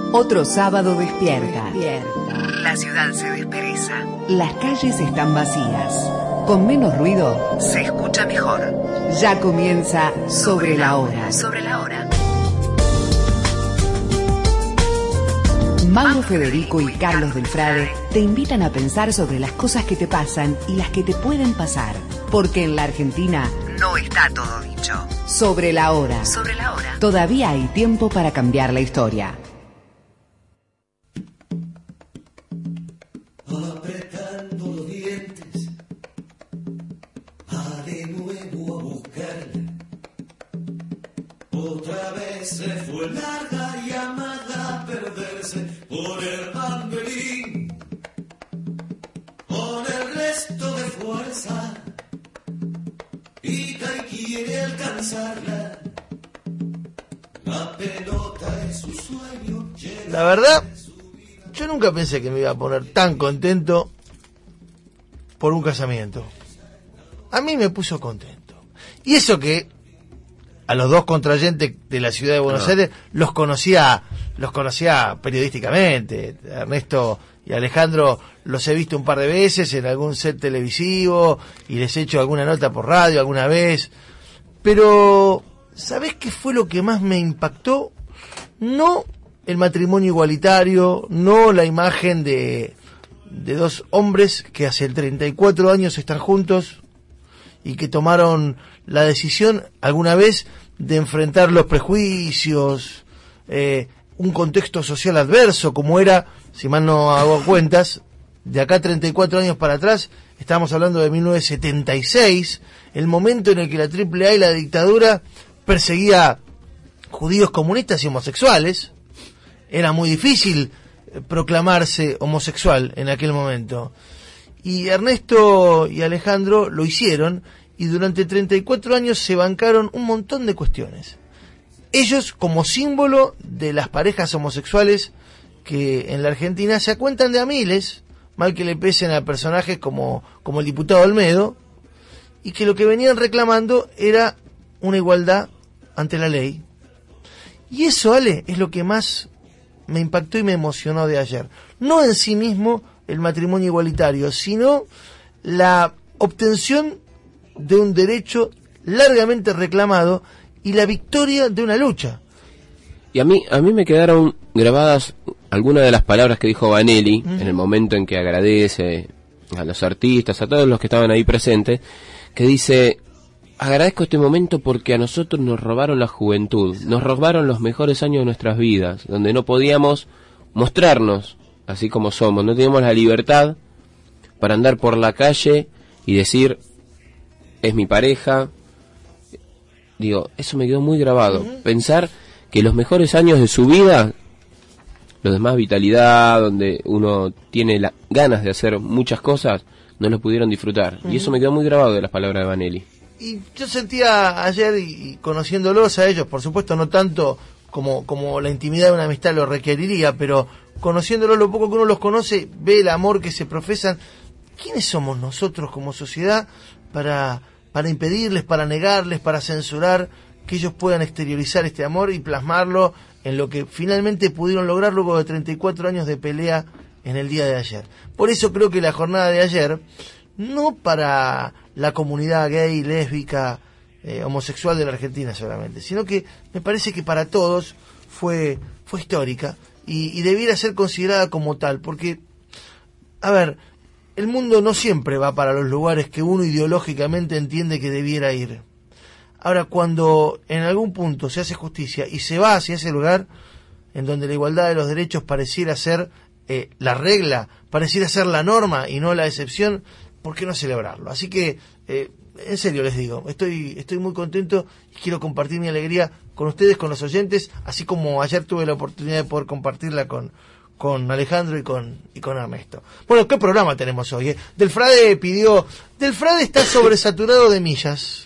Otro sábado despierta. La ciudad se despereza. Las calles están vacías. Con menos ruido se escucha mejor. Ya comienza Sobre la Hora. Sobre la Hora. Mauro Federico y Carlos Delfrade te invitan a pensar sobre las cosas que te pasan y las que te pueden pasar. Porque en la Argentina no está todo dicho. Sobre la Hora. Sobre la Hora. Todavía hay tiempo para cambiar la historia. Apretando los dientes, va de nuevo a buscarla. Otra vez se fue larga llamada a perderse por el banderín. Con el resto de fuerza y quiere alcanzarla. La pelota es su sueño. La verdad, yo nunca pensé que me iba a poner tan contento por un casamiento. A mí me puso contento. Y eso que a los dos contrayentes de la ciudad de Buenos Aires los conocía periodísticamente. Ernesto y Alejandro los he visto un par de veces en algún set televisivo y les he hecho alguna nota por radio alguna vez. Pero, ¿sabés qué fue lo que más me impactó? No el matrimonio igualitario, no la imagen de dos hombres que hace 34 años están juntos y que tomaron la decisión alguna vez de enfrentar los prejuicios, un contexto social adverso como era, si mal no hago cuentas, de acá 34 años para atrás, estábamos hablando de 1976, el momento en el que la AAA y la dictadura perseguía judíos comunistas y homosexuales. Era muy difícil proclamarse homosexual en aquel momento. Y Ernesto y Alejandro lo hicieron y durante 34 años se bancaron un montón de cuestiones. Ellos como símbolo de las parejas homosexuales que en la Argentina se cuentan de a miles, mal que le pesen a personajes como el diputado Olmedo, y que lo que venían reclamando era una igualdad ante la ley. Y eso, Ale, es lo que más me impactó y me emocionó de ayer. No en sí mismo el matrimonio igualitario, sino la obtención de un derecho largamente reclamado y la victoria de una lucha. Y a mí me quedaron grabadas algunas de las palabras que dijo Vanelli en el momento en que agradece a los artistas, a todos los que estaban ahí presentes, que dice: agradezco este momento porque a nosotros nos robaron la juventud, nos robaron los mejores años de nuestras vidas, donde no podíamos mostrarnos así como somos, no teníamos la libertad para andar por la calle y decir, es mi pareja. Digo, eso me quedó muy grabado, pensar que los mejores años de su vida, los de más vitalidad, donde uno tiene ganas de hacer muchas cosas, no los pudieron disfrutar. Y eso me quedó muy grabado de las palabras de Vanelli. Y yo sentía ayer, y conociéndolos a ellos, por supuesto no tanto como la intimidad de una amistad lo requeriría, pero conociéndolos lo poco que uno los conoce, ve el amor que se profesan. ¿Quiénes somos nosotros como sociedad para impedirles, para negarles, para censurar que ellos puedan exteriorizar este amor y plasmarlo en lo que finalmente pudieron lograr luego de 34 años de pelea en el día de ayer? Por eso creo que la jornada de ayer, no para la comunidad gay, lésbica, homosexual de la Argentina solamente, sino que me parece que para todos fue histórica y debiera ser considerada como tal, porque, a ver, el mundo no siempre va para los lugares que uno ideológicamente entiende que debiera ir. Ahora, cuando en algún punto se hace justicia y se va hacia ese lugar en donde la igualdad de los derechos pareciera ser la regla, pareciera ser la norma y no la excepción, ¿por qué no celebrarlo? Así que, en serio les digo, estoy muy contento y quiero compartir mi alegría con ustedes, con los oyentes, así como ayer tuve la oportunidad de poder compartirla con Alejandro y con Ernesto. Bueno, ¿qué programa tenemos hoy? Delfrade está sobresaturado de millas.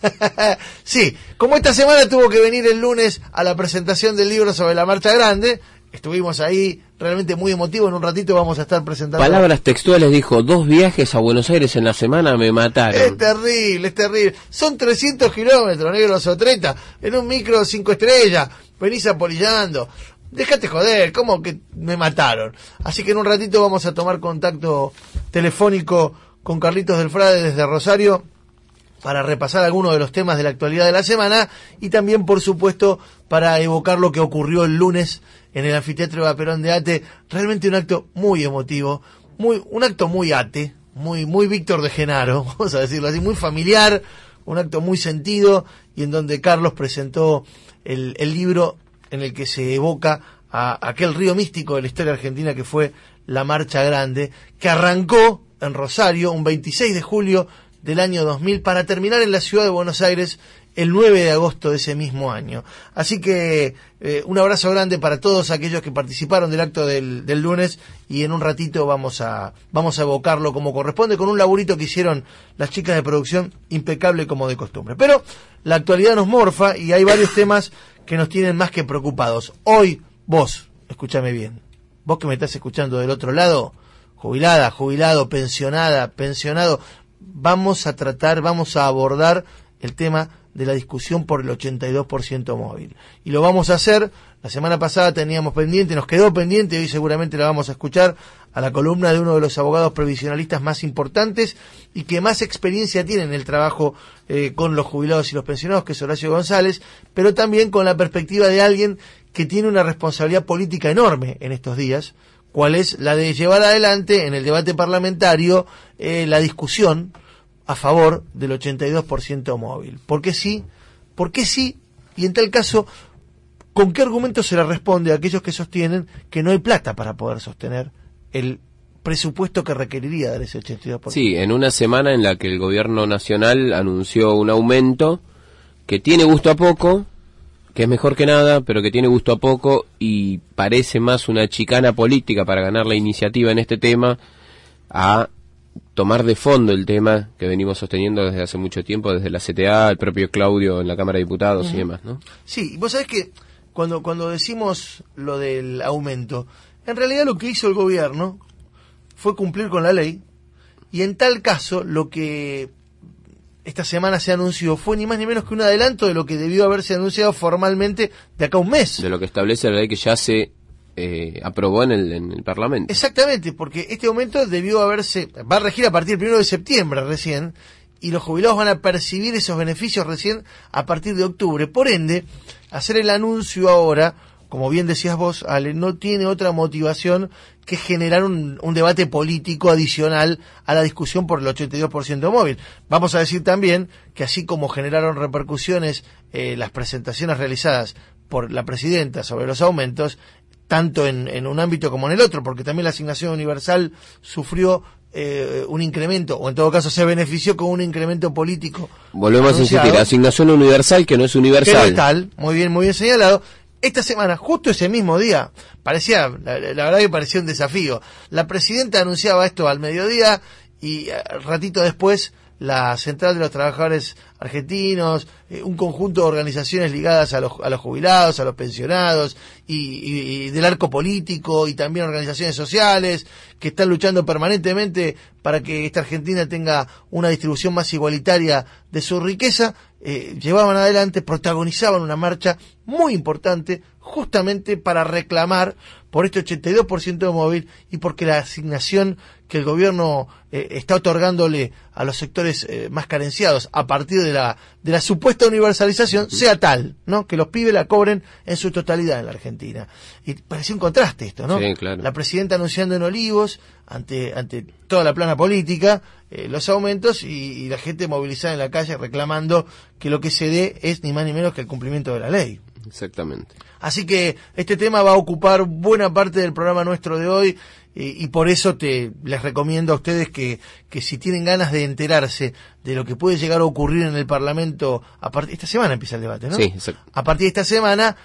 Sí, como esta semana tuvo que venir el lunes a la presentación del libro sobre la Marcha Grande, estuvimos ahí realmente muy emotivos. En un ratito vamos a estar presentando. Palabras textuales dijo: 2 viajes a Buenos Aires en la semana me mataron. Es terrible. Son 300 kilómetros, negros, o 30, en un micro 5 estrellas, venís apolillando. déjate joder, ¿cómo que me mataron? Así que en un ratito vamos a tomar contacto telefónico con Carlitos del Frade desde Rosario para repasar algunos de los temas de la actualidad de la semana y también, por supuesto, para evocar lo que ocurrió el lunes en el Anfiteatro Eva Perón de Ate. Realmente un acto muy emotivo, un acto muy Ate, muy Víctor de Genaro, vamos a decirlo así, muy familiar, un acto muy sentido, y en donde Carlos presentó el libro en el que se evoca a aquel río místico de la historia argentina que fue la Marcha Grande, que arrancó en Rosario un 26 de julio del año 2000 para terminar en la ciudad de Buenos Aires el 9 de agosto de ese mismo año. Así que un abrazo grande para todos aquellos que participaron del acto del lunes, y en un ratito vamos a evocarlo como corresponde con un laburito que hicieron las chicas de producción, impecable como de costumbre. Pero la actualidad nos morfa y hay varios temas que nos tienen más que preocupados. Hoy, vos, escúchame bien, vos que me estás escuchando del otro lado, jubilada, jubilado, pensionada, pensionado, vamos a abordar el tema de la discusión por el 82% móvil. Y lo vamos a hacer, la semana pasada teníamos pendiente, nos quedó pendiente, hoy seguramente la vamos a escuchar, a la columna de uno de los abogados previsionalistas más importantes y que más experiencia tiene en el trabajo con los jubilados y los pensionados, que es Horacio González, pero también con la perspectiva de alguien que tiene una responsabilidad política enorme en estos días, cuál es la de llevar adelante en el debate parlamentario la discusión a favor del 82% móvil. ¿Por qué sí? ¿Por qué sí? Y en tal caso, ¿con qué argumento se le responde a aquellos que sostienen que no hay plata para poder sostener el presupuesto que requeriría dar ese 82%? Sí, en una semana en la que el gobierno nacional anunció un aumento que tiene gusto a poco, que es mejor que nada, pero que tiene gusto a poco y parece más una chicana política para ganar la iniciativa en este tema, a tomar de fondo el tema que venimos sosteniendo desde hace mucho tiempo, desde la CTA, el propio Claudio en la Cámara de Diputados y demás, ¿no? Sí, vos sabés que cuando decimos lo del aumento, en realidad lo que hizo el gobierno fue cumplir con la ley, y en tal caso lo que esta semana se anunció fue ni más ni menos que un adelanto de lo que debió haberse anunciado formalmente de acá a un mes. De lo que establece la ley que ya se aprobó en el Parlamento. Exactamente, porque este aumento va a regir a partir del 1 de septiembre recién, y los jubilados van a percibir esos beneficios recién a partir de octubre. Por ende, hacer el anuncio ahora, como bien decías vos, Ale, no tiene otra motivación que generar un debate político adicional a la discusión por el 82% móvil. Vamos a decir también que así como generaron repercusiones las presentaciones realizadas por la presidenta sobre los aumentos, tanto en un ámbito como en el otro, porque también la asignación universal sufrió un incremento, o en todo caso se benefició con un incremento políco. Volvemos anunciado. a insistir, asignación universal que no es universal. Que no es tal, muy bien señalado. Esta semana, justo ese mismo día, la verdad que parecía un desafío. La presidenta anunciaba esto al mediodía y ratito después la Central de los Trabajadores Argentinos, un conjunto de organizaciones ligadas a los jubilados, a los pensionados y del arco político, y también organizaciones sociales que están luchando permanentemente para que esta Argentina tenga una distribución más igualitaria de su riqueza, llevaban adelante, protagonizaban una marcha muy importante justamente para reclamar por este 82% móvil y porque la asignación que el gobierno está otorgándole a los sectores más carenciados a partir de la supuesta universalización sea tal, ¿no? Que los pibes la cobren en su totalidad en la Argentina. Y parecía un contraste esto, ¿no? Sí, claro. La presidenta anunciando en Olivos, ante toda la plana política, los aumentos, y la gente movilizada en la calle reclamando que lo que se dé es ni más ni menos que el cumplimiento de la ley. Exactamente. Así que este tema va a ocupar buena parte del programa nuestro de hoy, y por eso les recomiendo a ustedes que si tienen ganas de enterarse de lo que puede llegar a ocurrir en el Parlamento, esta semana empieza el debate, ¿no? Sí, exacto. A partir de esta semana,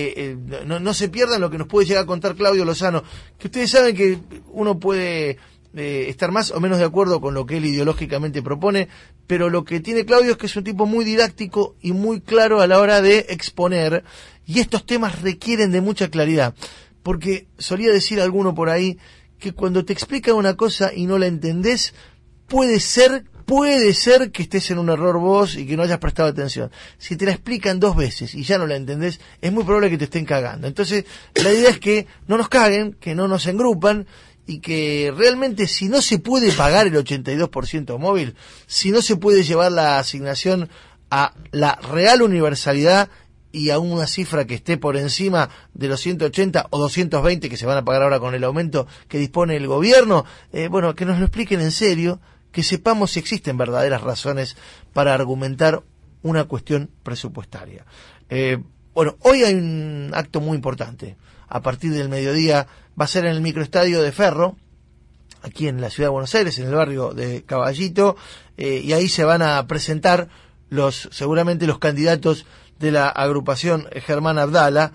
no se pierdan lo que nos puede llegar a contar Claudio Lozano, que ustedes saben que uno puede estar más o menos de acuerdo con lo que él ideológicamente propone, pero lo que tiene Claudio es que es un tipo muy didáctico y muy claro a la hora de exponer, y estos temas requieren de mucha claridad, porque solía decir alguno por ahí que cuando te explica una cosa y no la entendés, puede ser puede ser que estés en un error vos y que no hayas prestado atención. Si te la explican 2 veces y ya no la entendés, es muy probable que te estén cagando. Entonces, la idea es que no nos caguen, que no nos engrupan, y que realmente si no se puede pagar el 82% móvil, si no se puede llevar la asignación a la real universalidad y a una cifra que esté por encima de los 180 o 220 que se van a pagar ahora con el aumento que dispone el gobierno, bueno, que nos lo expliquen en serio, que sepamos si existen verdaderas razones para argumentar una cuestión presupuestaria. Bueno, hoy hay un acto muy importante. A partir del mediodía va a ser en el microestadio de Ferro, aquí en la ciudad de Buenos Aires, en el barrio de Caballito, y ahí se van a presentar seguramente los candidatos de la agrupación Germán Abdala,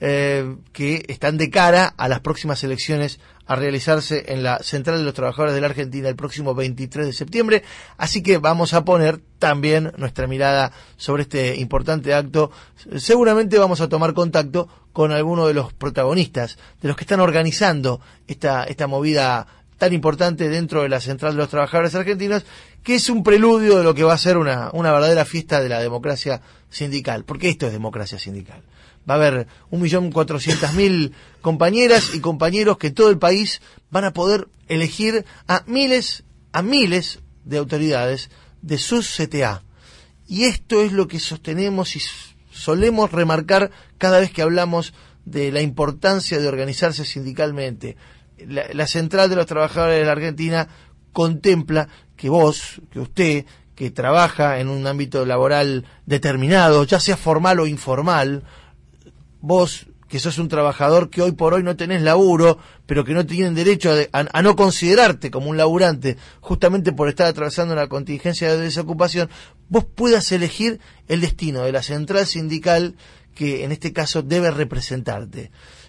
que están de cara a las próximas elecciones a realizarse en la Central de los Trabajadores de la Argentina el próximo 23 de septiembre, así que vamos a poner también nuestra mirada sobre este importante acto. Seguramente vamos a tomar contacto con alguno de los protagonistas, de los que están organizando esta movida tan importante dentro de la Central de los Trabajadores Argentinos, que es un preludio de lo que va a ser una verdadera fiesta de la democracia sindical, porque esto es democracia sindical. Va a haber 1.400.000 compañeras y compañeros que en todo el país van a poder elegir a miles de autoridades de sus CTA. Y esto es lo que sostenemos y solemos remarcar cada vez que hablamos de la importancia de organizarse sindicalmente. La Central de los Trabajadores de la Argentina contempla que usted, que trabaja en un ámbito laboral determinado, ya sea formal o informal, vos que sos un trabajador que hoy por hoy no tenés laburo, pero que no tienen derecho a no considerarte como un laburante, justamente por estar atravesando una contingencia de desocupación, vos puedas elegir el destino de la central sindical que en este caso debe representarte.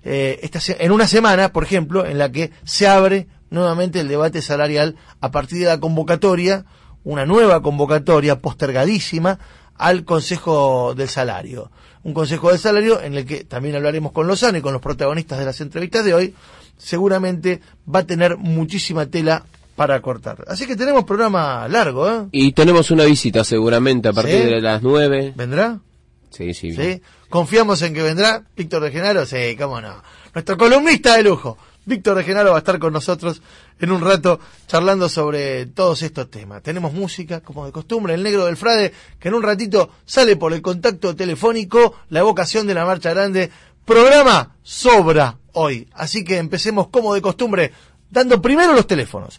En una semana, por ejemplo, en la que se abre nuevamente el debate salarial a partir de la convocatoria, una nueva convocatoria postergadísima al Consejo del Salario. Un Consejo del Salario en el que también hablaremos con Lozano y con los protagonistas de las entrevistas de hoy. Seguramente va a tener muchísima tela para cortar. Así que tenemos programa largo, ¿eh? Y tenemos una visita seguramente a partir de las 9. ¿Vendrá? Sí. ¿Confiamos en que vendrá Víctor de Genaro? Sí, cómo no. Nuestro columnista de lujo, Víctor de Genaro, va a estar con nosotros en un rato charlando sobre todos estos temas. Tenemos música, como de costumbre, el Negro del Frade, que en un ratito sale por el contacto telefónico, la evocación de la Marcha Grande. Programa sobra hoy, así que empecemos como de costumbre, dando primero los teléfonos.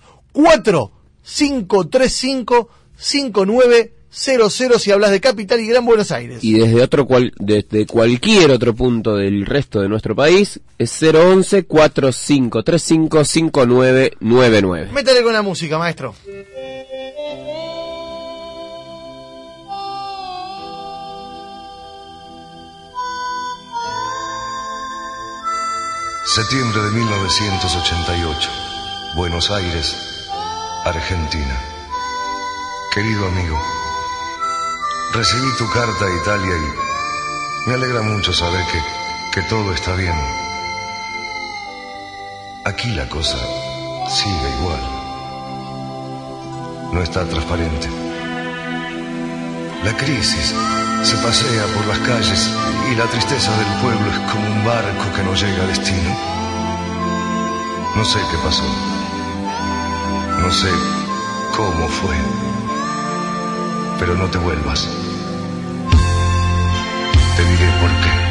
4535-5900 si hablas de Capital y Gran Buenos Aires. Y desde cualquier otro punto del resto de nuestro país es 011-4535-5999. Métale con la música, maestro. Septiembre de 1988, Buenos Aires, Argentina. Querido amigo, recibí tu carta a Italia y me alegra mucho saber que todo está bien. Aquí la cosa sigue igual. No está transparente. La crisis se pasea por las calles y la tristeza del pueblo es como un barco que no llega a destino. No sé qué pasó. No sé cómo fue. Pero no te vuelvas. Te diré por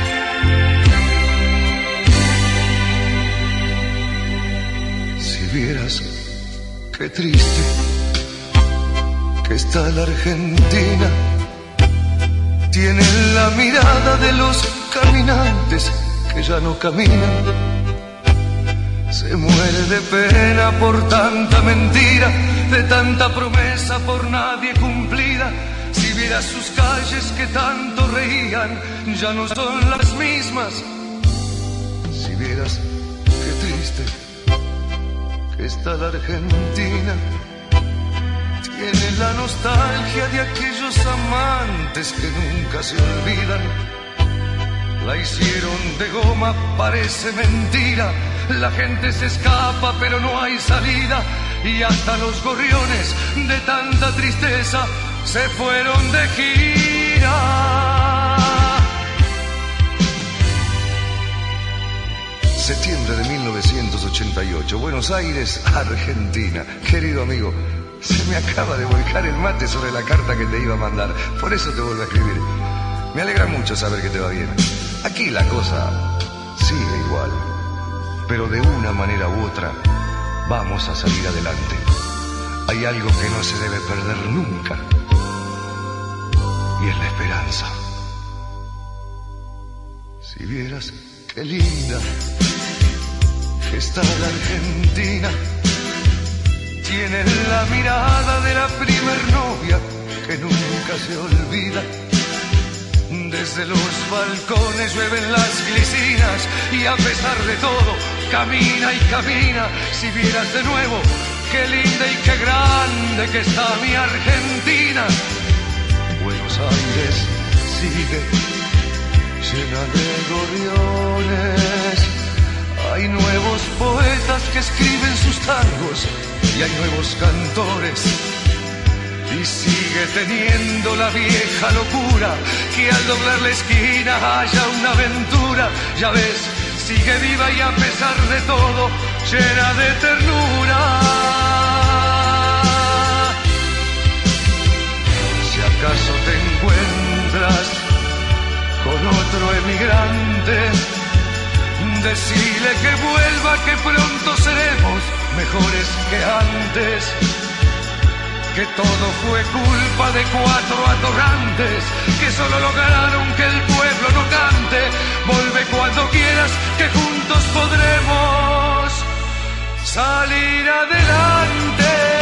qué. Si vieras qué triste que está la Argentina, tiene la mirada de los caminantes que ya no caminan. Se muere de pena por tanta mentira, de tanta promesa por nadie cumplida. Si vieras sus calles que tanto reían, ya no son las mismas. Si vieras qué triste que está la Argentina, tiene la nostalgia de aquellos amantes que nunca se olvidan. La hicieron de goma, parece mentira. La gente se escapa, pero no hay salida. y hasta los gorriones de tanta tristeza se fueron de gira. Septiembre de 1988, Buenos Aires, Argentina. Querido amigo, se me acaba de volcar el mate sobre la carta que te iba a mandar, por eso te vuelvo a escribir. Me alegra mucho saber que te va bien. Aquí la cosa sigue igual, pero de una manera u otra vamos a salir adelante. Hay algo que no se debe perder nunca, y es la esperanza. Si vieras qué linda está la Argentina, tiene la mirada de la primer novia que nunca se olvida. Desde los balcones llueven las glicinas y a pesar de todo camina y camina. Si vieras de nuevo qué linda y qué grande que está mi Argentina. Buenos Aires sigue llena de gorriones. Hay nuevos poetas que escriben sus tangos y hay nuevos cantores. Y sigue teniendo la vieja locura que al doblar la esquina haya una aventura. Ya ves, sigue viva y a pesar de todo llena de ternura. Si acaso te encuentras con otro emigrante, decile que vuelva, que pronto seremos mejores que antes. Que todo fue culpa de 4 atorrantes que solo lograron que el pueblo no cante. Volve cuando quieras, que juntos podremos salir adelante.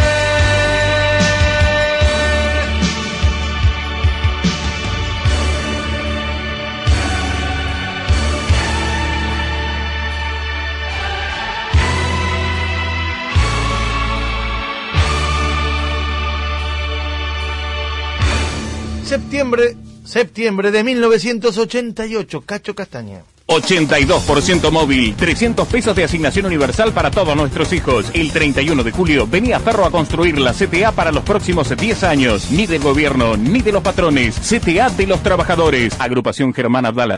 Septiembre de 1988, Cacho Castaña. 82% móvil, 300 pesos de asignación universal para todos nuestros hijos. El 31 de julio, vení a Ferro a construir la CTA para los próximos 10 años. Ni del gobierno, ni de los patrones. CTA de los trabajadores. Agrupación Germán Abdala.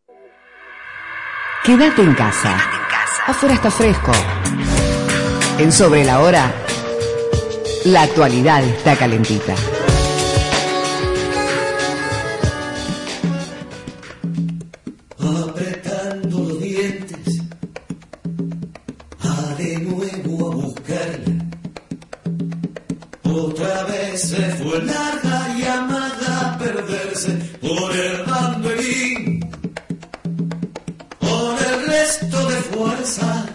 Quédate en casa. Afuera está fresco. En Sobre la Hora, la actualidad está calentita. Apretando los dientes, de nuevo a buscarla. Otra vez se fue larga llamada a perderse por el banderín. Con el resto de fuerza,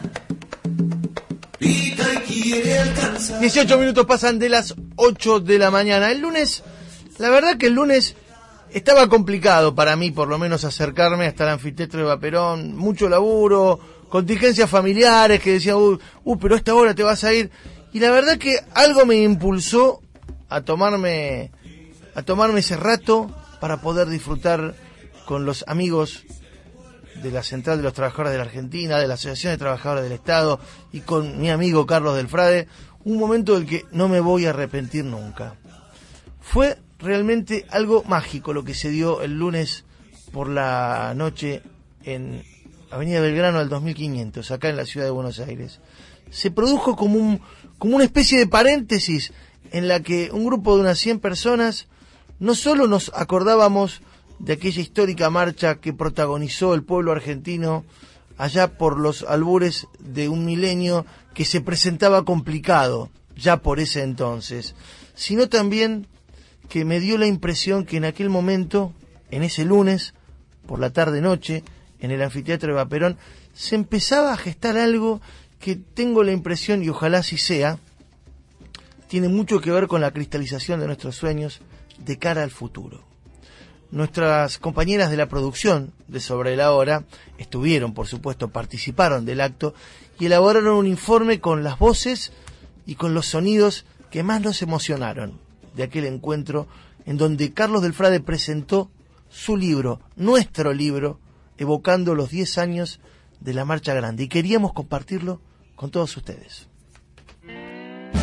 pica y quiere alcanzar. 18 minutos pasan de las 8 de la mañana. El lunes, la verdad que el lunes estaba complicado para mí, por lo menos, acercarme hasta el anfiteatro de Vaperón. Mucho laburo, contingencias familiares que decían, pero a esta hora te vas a ir. Y la verdad que algo me impulsó a tomarme ese rato para poder disfrutar con los amigos de la Central de los Trabajadores de la Argentina, de la Asociación de Trabajadores del Estado y con mi amigo Carlos del Frade, un momento del que no me voy a arrepentir nunca. Fue realmente algo mágico lo que se dio el lunes por la noche en Avenida Belgrano al 2500, acá en la ciudad de Buenos Aires. Se produjo como una especie de paréntesis en la que un grupo de unas 100 personas no solo nos acordábamos de aquella histórica marcha que protagonizó el pueblo argentino allá por los albures de un milenio que se presentaba complicado ya por ese entonces, sino también que me dio la impresión que en aquel momento, en ese lunes, por la tarde-noche, en el anfiteatro de Vaperón, se empezaba a gestar algo que tengo la impresión, y ojalá así sea, tiene mucho que ver con la cristalización de nuestros sueños de cara al futuro. Nuestras compañeras de la producción de Sobre la Hora estuvieron, por supuesto, participaron del acto y elaboraron un informe con las voces y con los sonidos que más nos emocionaron de aquel encuentro en donde Carlos del Frade presentó su libro, nuestro libro, evocando los 10 años de la Marcha Grande, y queríamos compartirlo con todos ustedes.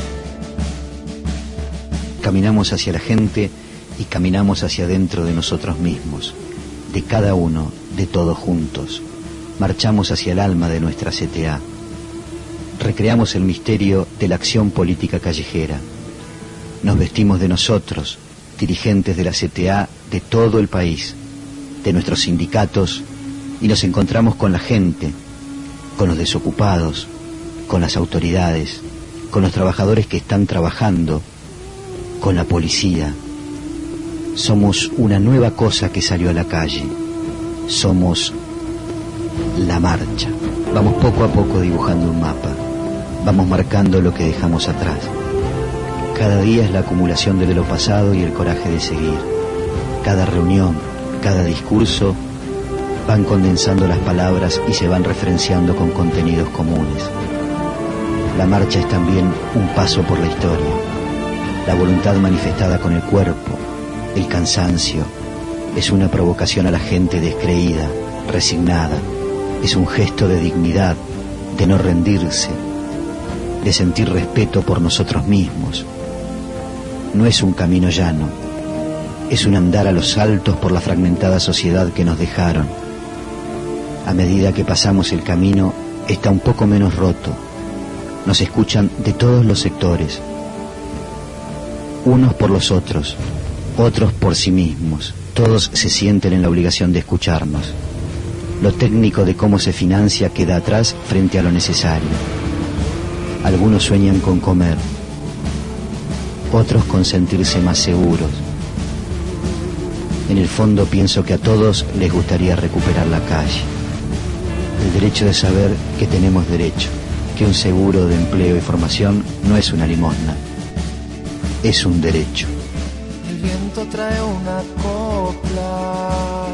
Caminamos hacia la gente y caminamos hacia adentro de nosotros mismos, de cada uno, de todos juntos. Marchamos hacia el alma de nuestra CTA. Recreamos el misterio de la acción política callejera. Nos vestimos de nosotros, dirigentes de la CTA de todo el país, de nuestros sindicatos, y nos encontramos con la gente, con los desocupados, con las autoridades, con los trabajadores que están trabajando, con la policía. Somos una nueva cosa que salió a la calle. Somos la marcha. Vamos poco a poco dibujando un mapa. Vamos marcando lo que dejamos atrás. Cada día es la acumulación de lo pasado y el coraje de seguir. Cada reunión, cada discurso, van condensando las palabras y se van referenciando con contenidos comunes. La marcha es también un paso por la historia. La voluntad manifestada con el cuerpo, el cansancio, es una provocación a la gente descreída, resignada. Es un gesto de dignidad, de no rendirse, de sentir respeto por nosotros mismos. No es un camino llano, es un andar a los saltos por la fragmentada sociedad que nos dejaron. A medida que pasamos el camino, está un poco menos roto. Nos escuchan de todos los sectores, unos por los otros, otros por sí mismos. Todos se sienten en la obligación de escucharnos. Lo técnico de cómo se financia queda atrás frente a lo necesario. Algunos sueñan con comer, otros con sentirse más seguros. En el fondo pienso que a todos les gustaría recuperar la calle. El derecho de saber que tenemos derecho, que un seguro de empleo y formación no es una limosna, es un derecho. El viento trae una copla,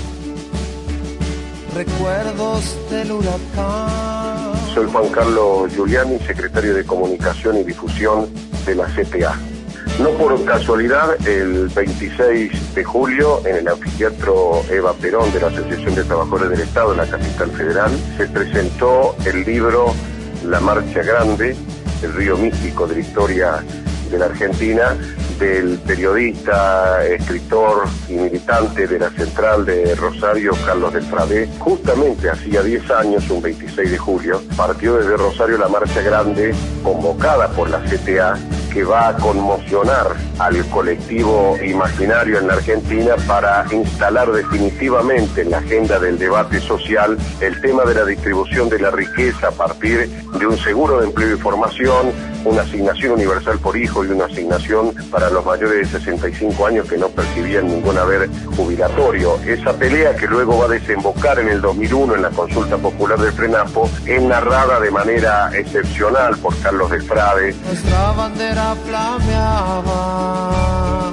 recuerdos del huracán. Soy Juan Carlos Giuliani, secretario de Comunicación y Difusión de la CTA. No por casualidad, el 26 de julio, en el anfiteatro Eva Perón de la Asociación de Trabajadores del Estado en la capital federal, se presentó el libro La Marcha Grande, el río místico de la historia de la Argentina, del periodista, escritor y militante de la Central de Rosario, Carlos del Frade. Justamente hacía 10 años, un 26 de julio, partió desde Rosario la Marcha Grande, convocada por la CTA, que va a conmocionar al colectivo imaginario en la Argentina para instalar definitivamente en la agenda del debate social el tema de la distribución de la riqueza a partir de un seguro de empleo y formación, una asignación universal por hijo y una asignación para los mayores de 65 años que no percibían ningún haber jubilatorio. Esa pelea, que luego va a desembocar en el 2001 en la consulta popular del FRENAPO, es narrada de manera excepcional por Carlos del Frade. Nuestra bandera flameaba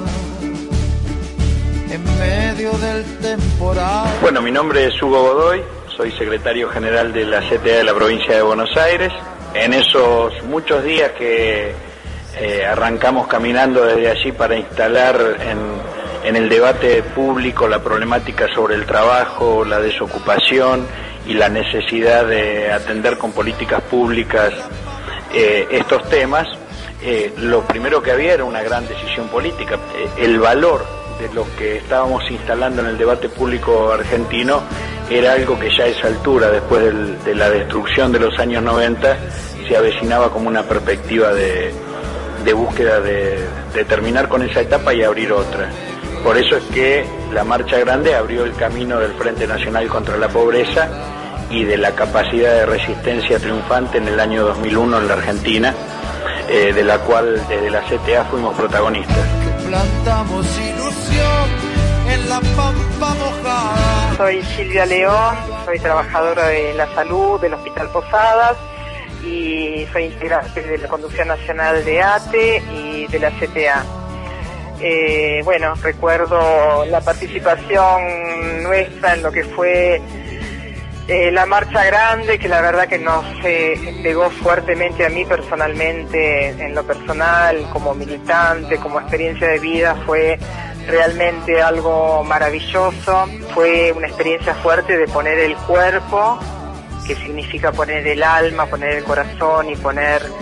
en medio del temporal. Bueno, mi nombre es Hugo Godoy, soy secretario general de la CTA de la provincia de Buenos Aires. En esos muchos días que arrancamos caminando desde allí para instalar en el debate público la problemática sobre el trabajo, la desocupación y la necesidad de atender con políticas públicas estos temas, lo primero que había era una gran decisión política. El valor de lo que estábamos instalando en el debate público argentino era algo que ya a esa altura, después de la destrucción de los años 90, se avecinaba como una perspectiva de búsqueda de terminar con esa etapa y abrir otra. Por eso es que la Marcha Grande abrió el camino del Frente Nacional contra la Pobreza y de la capacidad de resistencia triunfante en el año 2001 en la Argentina, de la cual desde la CTA fuimos protagonistas. Plantamos ilusión en la pampa mojada. Soy Silvia León, soy trabajadora de la salud del Hospital Posadas y soy integrante de la Conducción Nacional de ATE y de la CTA. Bueno, recuerdo la participación nuestra en lo que fue la Marcha Grande, que la verdad que nos pegó fuertemente a mí personalmente, en lo personal, como militante, como experiencia de vida, fue realmente algo maravilloso. Fue una experiencia fuerte de poner el cuerpo, que significa poner el alma, poner el corazón y poner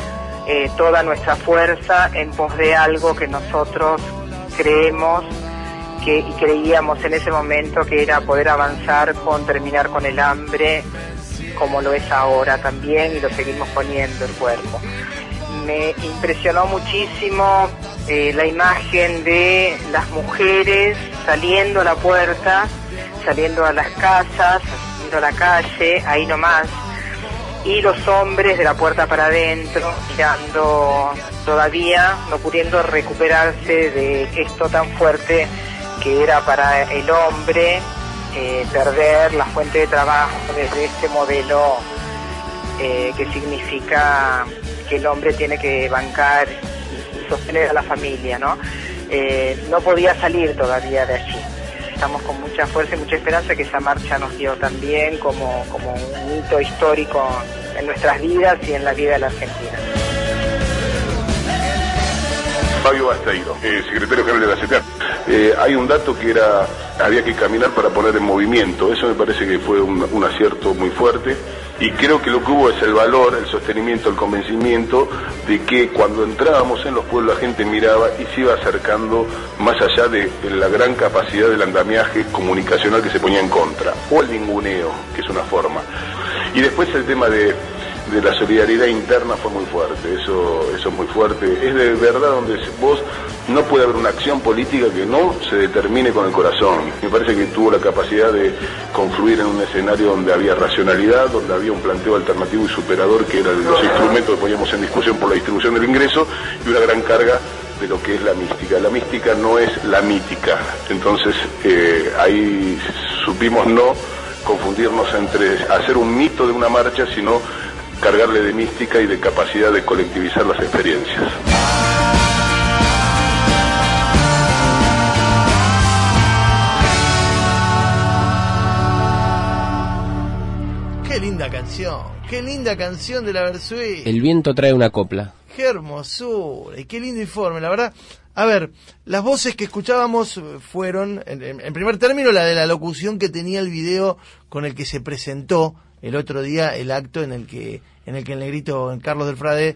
toda nuestra fuerza en pos de algo que nosotros creemos y creíamos en ese momento que era poder avanzar con terminar con el hambre, como lo es ahora también, y lo seguimos poniendo el cuerpo. Me impresionó muchísimo la imagen de las mujeres saliendo a la puerta, saliendo a las casas, saliendo a la calle, ahí nomás, y los hombres de la puerta para adentro, mirando, todavía no pudiendo recuperarse de esto tan fuerte que era para el hombre, perder la fuente de trabajo desde este modelo que significa que el hombre tiene que bancar y sostener a la familia, ¿no? No podía salir todavía de allí. Estamos con mucha fuerza y mucha esperanza que esa marcha nos dio también como un hito histórico en nuestras vidas y en la vida de la Argentina. Fabio Basteiro, secretario general de la CTA. Hay un dato que había que caminar para poner en movimiento. Eso me parece que fue un acierto muy fuerte. Y creo que lo que hubo es el valor, el sostenimiento, el convencimiento de que cuando entrábamos en los pueblos la gente miraba y se iba acercando más allá de la gran capacidad del andamiaje comunicacional que se ponía en contra, o el ninguneo, que es una forma. Y después el tema de la solidaridad interna fue muy fuerte, eso es muy fuerte. Es de verdad donde vos no puede haber una acción política que no se determine con el corazón. Me parece que tuvo la capacidad de confluir en un escenario donde había racionalidad, donde había un planteo alternativo y superador, que eran los instrumentos que poníamos en discusión por la distribución del ingreso, y una gran carga de lo que es la mística. La mística no es la mítica, entonces ahí supimos no confundirnos entre hacer un mito de una marcha, sino cargarle de mística y de capacidad de colectivizar las experiencias. Qué linda canción de la Versuit. El viento trae una copla. Qué hermosura y qué lindo informe, la verdad. A ver, las voces que escuchábamos fueron, en primer término, la de la locución que tenía el video con el que se presentó el otro día el acto en el que el negrito Carlos del Frade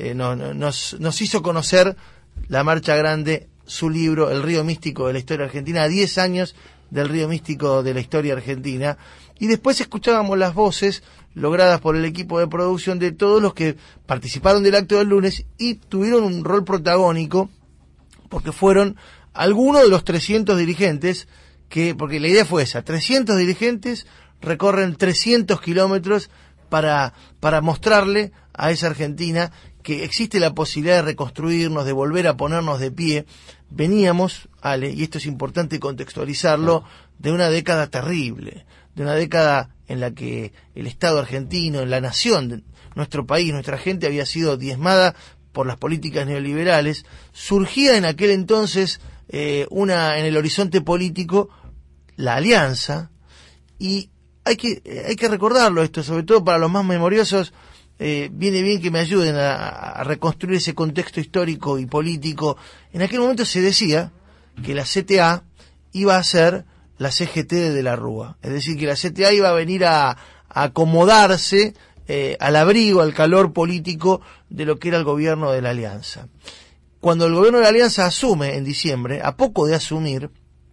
nos hizo conocer la Marcha Grande, su libro El Río Místico de la Historia Argentina, a 10 años del Río Místico de la Historia Argentina. Y después escuchábamos las voces logradas por el equipo de producción de todos los que participaron del acto del lunes y tuvieron un rol protagónico, porque fueron algunos de los 300 dirigentes porque la idea fue esa, 300 dirigentes recorren 300 kilómetros para mostrarle a esa Argentina que existe la posibilidad de reconstruirnos, de volver a ponernos de pie. Veníamos, Ale, y esto es importante contextualizarlo, de una década terrible, de una década en la que el Estado argentino, la nación, nuestro país, nuestra gente había sido diezmada por las políticas neoliberales. Surgía en aquel entonces en el horizonte político la alianza, y hay que recordarlo esto, sobre todo para los más memoriosos. Viene bien que me ayuden a reconstruir ese contexto histórico y político. En aquel momento se decía que la CTA iba a ser la CGT de la Rúa, es decir, que la CTA iba a venir a acomodarse al abrigo, al calor político de lo que era el gobierno de la Alianza. Cuando el gobierno de la Alianza asume en diciembre, a poco de asumir,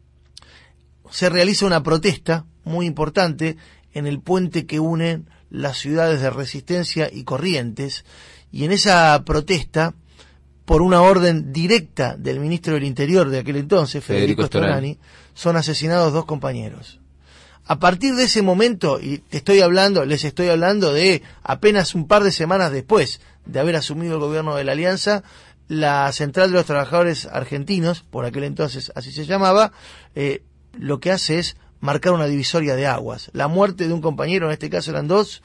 se realiza una protesta muy importante en el puente que une las ciudades de Resistencia y Corrientes, y en esa protesta, por una orden directa del ministro del Interior de aquel entonces, Federico Storani, son asesinados 2 compañeros. A partir de ese momento, y les estoy hablando de apenas un par de semanas después de haber asumido el gobierno de la Alianza, la Central de los Trabajadores Argentinos, por aquel entonces así se llamaba, lo que hace es marcar una divisoria de aguas. La muerte de un compañero, en este caso eran 2,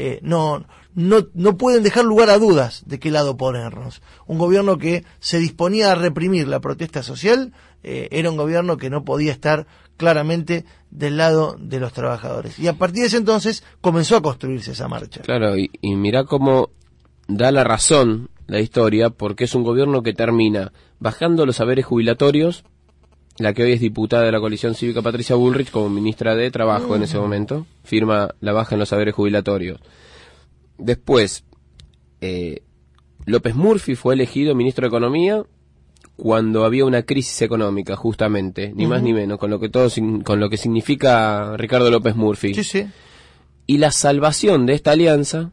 no pueden dejar lugar a dudas de qué lado ponernos. Un gobierno que se disponía a reprimir la protesta social era un gobierno que no podía estar claramente del lado de los trabajadores. Y a partir de ese entonces comenzó a construirse esa marcha. Claro, y mirá cómo da la razón la historia, porque es un gobierno que termina bajando los saberes jubilatorios. La que hoy es diputada de la coalición cívica, Patricia Bullrich, como ministra de Trabajo en ese momento, firma la baja en los saberes jubilatorios. Después, López Murphy fue elegido ministro de Economía cuando había una crisis económica, justamente, ni más ni menos, con lo que significa Ricardo López Murphy. Sí, sí. Y la salvación de esta alianza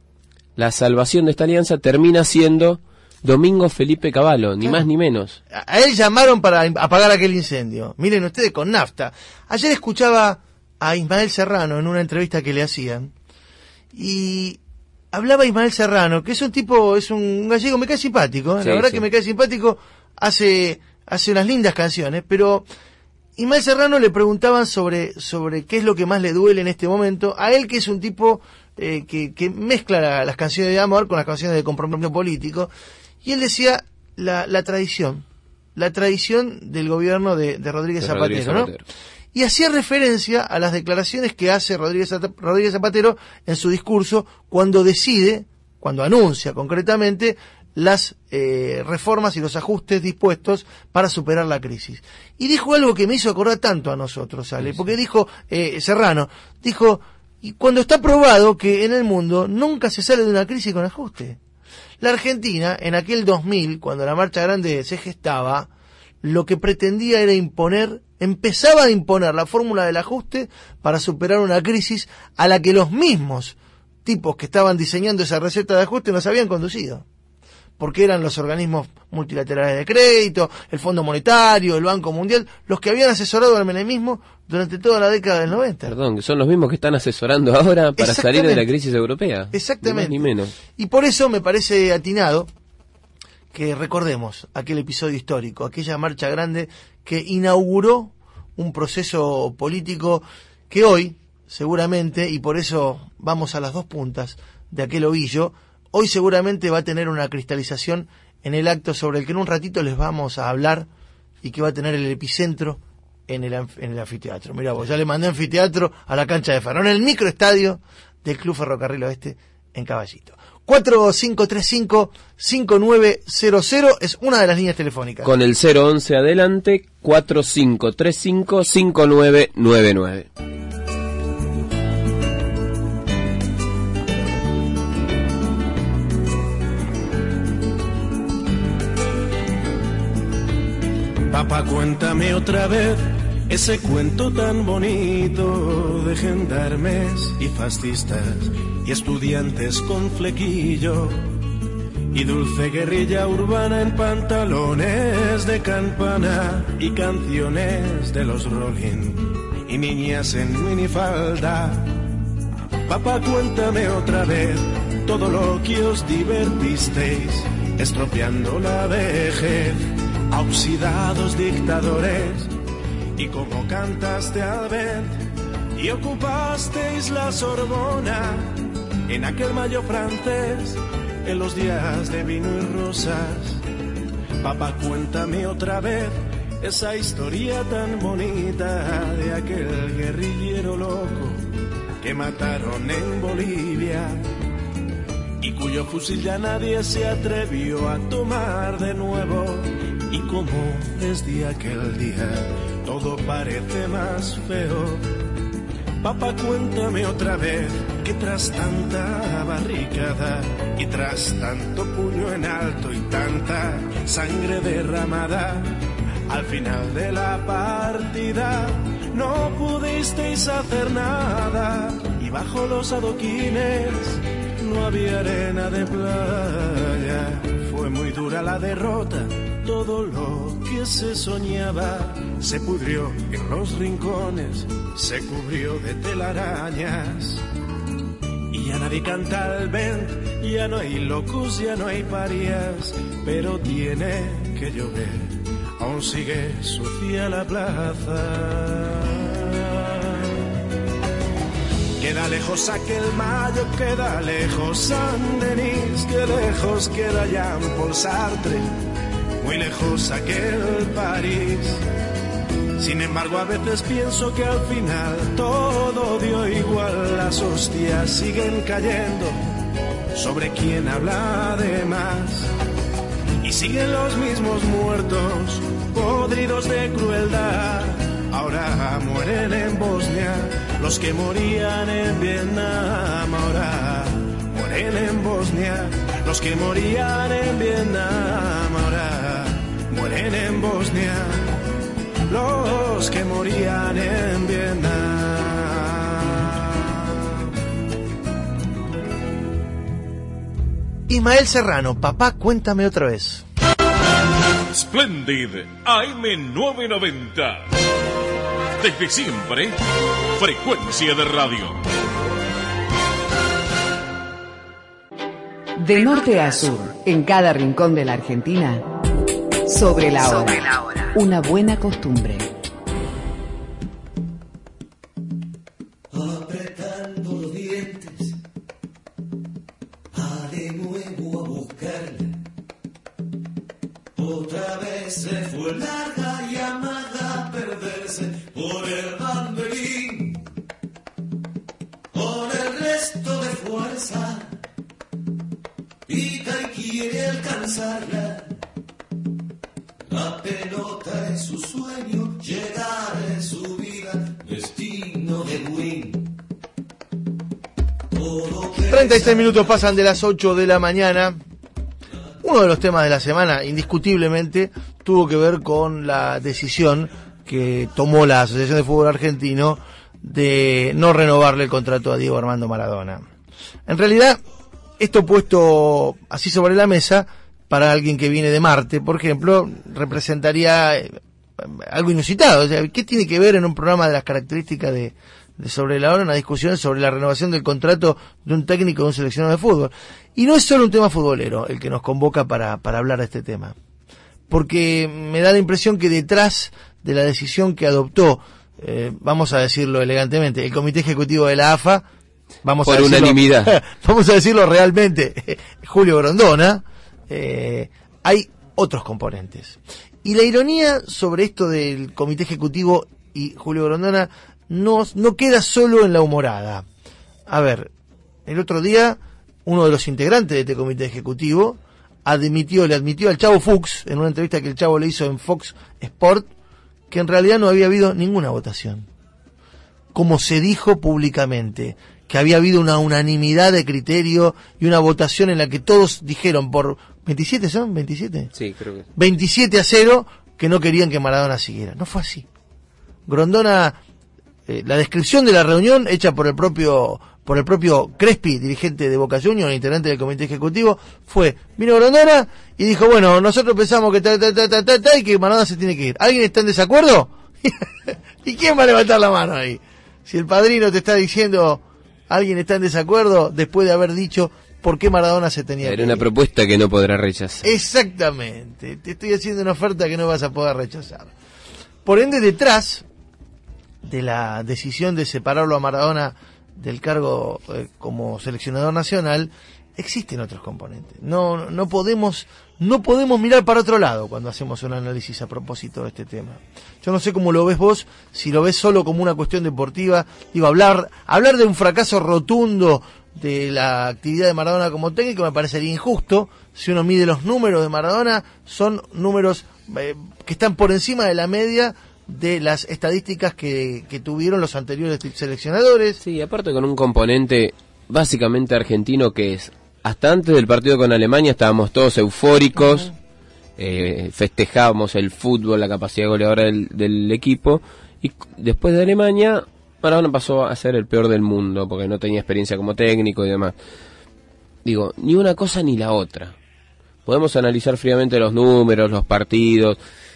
termina siendo Domingo Felipe Cavallo, ni más ni menos. A él llamaron para apagar aquel incendio. Miren ustedes, con nafta. Ayer escuchaba a Ismael Serrano en una entrevista que le hacían, y hablaba Ismael Serrano, que es un gallego, me cae simpático, la verdad que me cae simpático, hace unas lindas canciones, pero Ismael Serrano le preguntaban sobre qué es lo que más le duele en este momento, a él, que es un tipo que mezcla las canciones de amor con las canciones de compromiso político, y él decía la tradición del gobierno de Rodríguez Zapatero, ¿no? Y hacía referencia a las declaraciones que hace Rodríguez Zapatero en su discurso cuando anuncia concretamente las reformas y los ajustes dispuestos para superar la crisis. Y dijo algo que me hizo acordar tanto a nosotros, Ale, porque dijo, Serrano, y cuando está probado que en el mundo nunca se sale de una crisis con ajuste. La Argentina, en aquel 2000, cuando la Marcha Grande se gestaba, lo que pretendía era empezaba a imponer la fórmula del ajuste para superar una crisis a la que los mismos tipos que estaban diseñando esa receta de ajuste nos habían conducido. Porque eran los organismos multilaterales de crédito, el Fondo Monetario, el Banco Mundial, los que habían asesorado al menemismo durante toda la década del 90. Perdón, que son los mismos que están asesorando ahora para salir de la crisis europea. Exactamente. Ni más ni menos. Y por eso me parece atinado que recordemos aquel episodio histórico, aquella Marcha Grande que inauguró un proceso político que hoy, seguramente, y por eso vamos a las dos puntas de aquel ovillo, hoy seguramente va a tener una cristalización en el acto sobre el que en un ratito les vamos a hablar y que va a tener el epicentro en el anfiteatro. Mirá vos, ya le mandé anfiteatro a la cancha de Ferro, en el microestadio del Club Ferrocarril Oeste en Caballito. 4535-5900 es una de las líneas telefónicas. Con el 011 adelante, 4535-5999. Papá, cuéntame otra vez ese cuento tan bonito de gendarmes y fascistas y estudiantes con flequillo y dulce guerrilla urbana en pantalones de campana y canciones de los Rolling y niñas en minifalda. Papá, cuéntame otra vez todo lo que os divertisteis estropeando la vejez a oxidados dictadores, y cómo cantaste al vent y ocupasteis la Sorbona en aquel mayo francés, en los días de vino y rosas. Papá, cuéntame otra vez esa historia tan bonita de aquel guerrillero loco que mataron en Bolivia y cuyo fusil ya nadie se atrevió a tomar de nuevo. Y como desde aquel día todo parece más feo. Papá, cuéntame otra vez que tras tanta barricada y tras tanto puño en alto y tanta sangre derramada, al final de la partida no pudisteis hacer nada y bajo los adoquines no había arena de playa. Fue muy dura la derrota, todo lo que se soñaba se pudrió en los rincones, se cubrió de telarañas. Y ya nadie canta al vent, ya no hay locos, ya no hay parias, pero tiene que llover, aún sigue sucia la plaza. Queda lejos aquel mayo, queda lejos Saint-Denis, que lejos queda Jean-Paul Sartre, muy lejos aquel París. Sin embargo, a veces pienso que al final todo dio igual, las hostias siguen cayendo sobre quien habla de más. Y siguen los mismos muertos, podridos de crueldad. Ahora mueren en Bosnia los que morían en Vietnam. Ahora mueren en Bosnia Los que morían en Vietnam ahora mueren en Bosnia. Los que morían en Vietnam. Ismael Serrano, papá, cuéntame otra vez. Splendid AM990. Desde siempre, frecuencia de radio. De norte a sur, en cada rincón de la Argentina, sobre la hora. Una buena costumbre. Apretando los dientes, de nuevo a buscarla. Otra vez se fue larga y amada a perderse por el banderín. Con el resto de fuerza, pica y quiere alcanzarla. La pelota es su sueño, llegar es su vida, destino de win. 36 minutos pasan de las 8 de la mañana. Uno de los temas de la semana, indiscutiblemente, tuvo que ver con la decisión que tomó la Asociación de Fútbol Argentino de no renovarle el contrato a Diego Armando Maradona. En realidad, esto puesto así sobre la mesa, para alguien que viene de Marte, por ejemplo, representaría algo inusitado. O sea, ¿qué tiene que ver en un programa de las características de sobre la hora una discusión sobre la renovación del contrato de un técnico de un seleccionado de fútbol? Y no es solo un tema futbolero el que nos convoca para hablar de este tema, porque me da la impresión que detrás de la decisión que adoptó, vamos a decirlo elegantemente, el Comité Ejecutivo de la AFA, vamos por a decirlo, unanimidad, vamos a decirlo realmente, Julio Grondona, hay otros componentes. Y la ironía sobre esto del Comité Ejecutivo y Julio Grondona no queda solo en la humorada. A ver, el otro día uno de los integrantes de este Comité Ejecutivo le admitió al Chavo Fuchs, en una entrevista que el Chavo le hizo en Fox Sport, que en realidad no había habido ninguna votación. Como se dijo públicamente, que había habido una unanimidad de criterio y una votación en la que todos dijeron por 27 son, 27. Sí, creo que 27-0 que no querían que Maradona siguiera. No fue así. Grondona, la descripción de la reunión hecha por el propio Crespi, dirigente de Boca Juniors, integrante del Comité Ejecutivo, vino Grondona y dijo, bueno, nosotros pensamos que y que Maradona se tiene que ir. ¿Alguien está en desacuerdo? ¿Y quién va a levantar la mano ahí? Si el padrino te está diciendo alguien está en desacuerdo después de haber dicho por qué Maradona se tenía que ir. Era una propuesta que no podrá rechazar. Exactamente. Te estoy haciendo una oferta que no vas a poder rechazar. Por ende, detrás de la decisión de separarlo a Maradona del cargo como seleccionador nacional, existen otros componentes. No podemos mirar para otro lado cuando hacemos un análisis a propósito de este tema. Yo no sé cómo lo ves vos, si lo ves solo como una cuestión deportiva. Digo, hablar de un fracaso rotundo de la actividad de Maradona como técnico me parecería injusto. Si uno mide los números de Maradona, son números que están por encima de la media de las estadísticas que tuvieron los anteriores seleccionadores. Sí, aparte con un componente básicamente argentino que es, hasta antes del partido con Alemania estábamos todos eufóricos, festejábamos el fútbol, la capacidad goleadora del equipo, y después de Alemania Maradona pasó a ser el peor del mundo porque no tenía experiencia como técnico y demás. Digo, ni una cosa ni la otra. Podemos analizar fríamente los números, los partidos,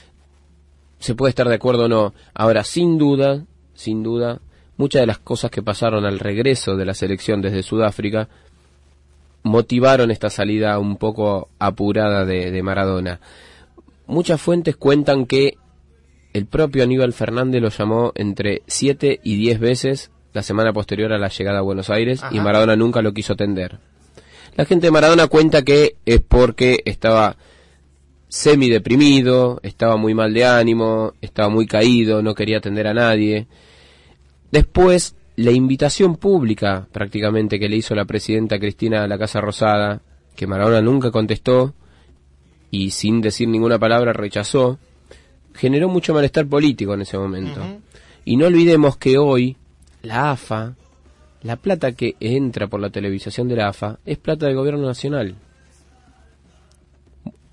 se puede estar de acuerdo o no. Ahora, sin duda, muchas de las cosas que pasaron al regreso de la selección desde Sudáfrica motivaron esta salida un poco apurada de Maradona. Muchas fuentes cuentan que el propio Aníbal Fernández lo llamó entre 7 y 10 veces la semana posterior a la llegada a Buenos Aires. Ajá. Y Maradona nunca lo quiso atender. La gente de Maradona cuenta que es porque estaba semi-deprimido, estaba muy mal de ánimo, estaba muy caído, no quería atender a nadie. Después, la invitación pública prácticamente que le hizo la presidenta Cristina a la Casa Rosada, que Maradona nunca contestó y sin decir ninguna palabra rechazó, generó mucho malestar político en ese momento. Uh-huh. Y no olvidemos que hoy la AFA, la plata que entra por la televisación de la AFA, es plata del gobierno nacional.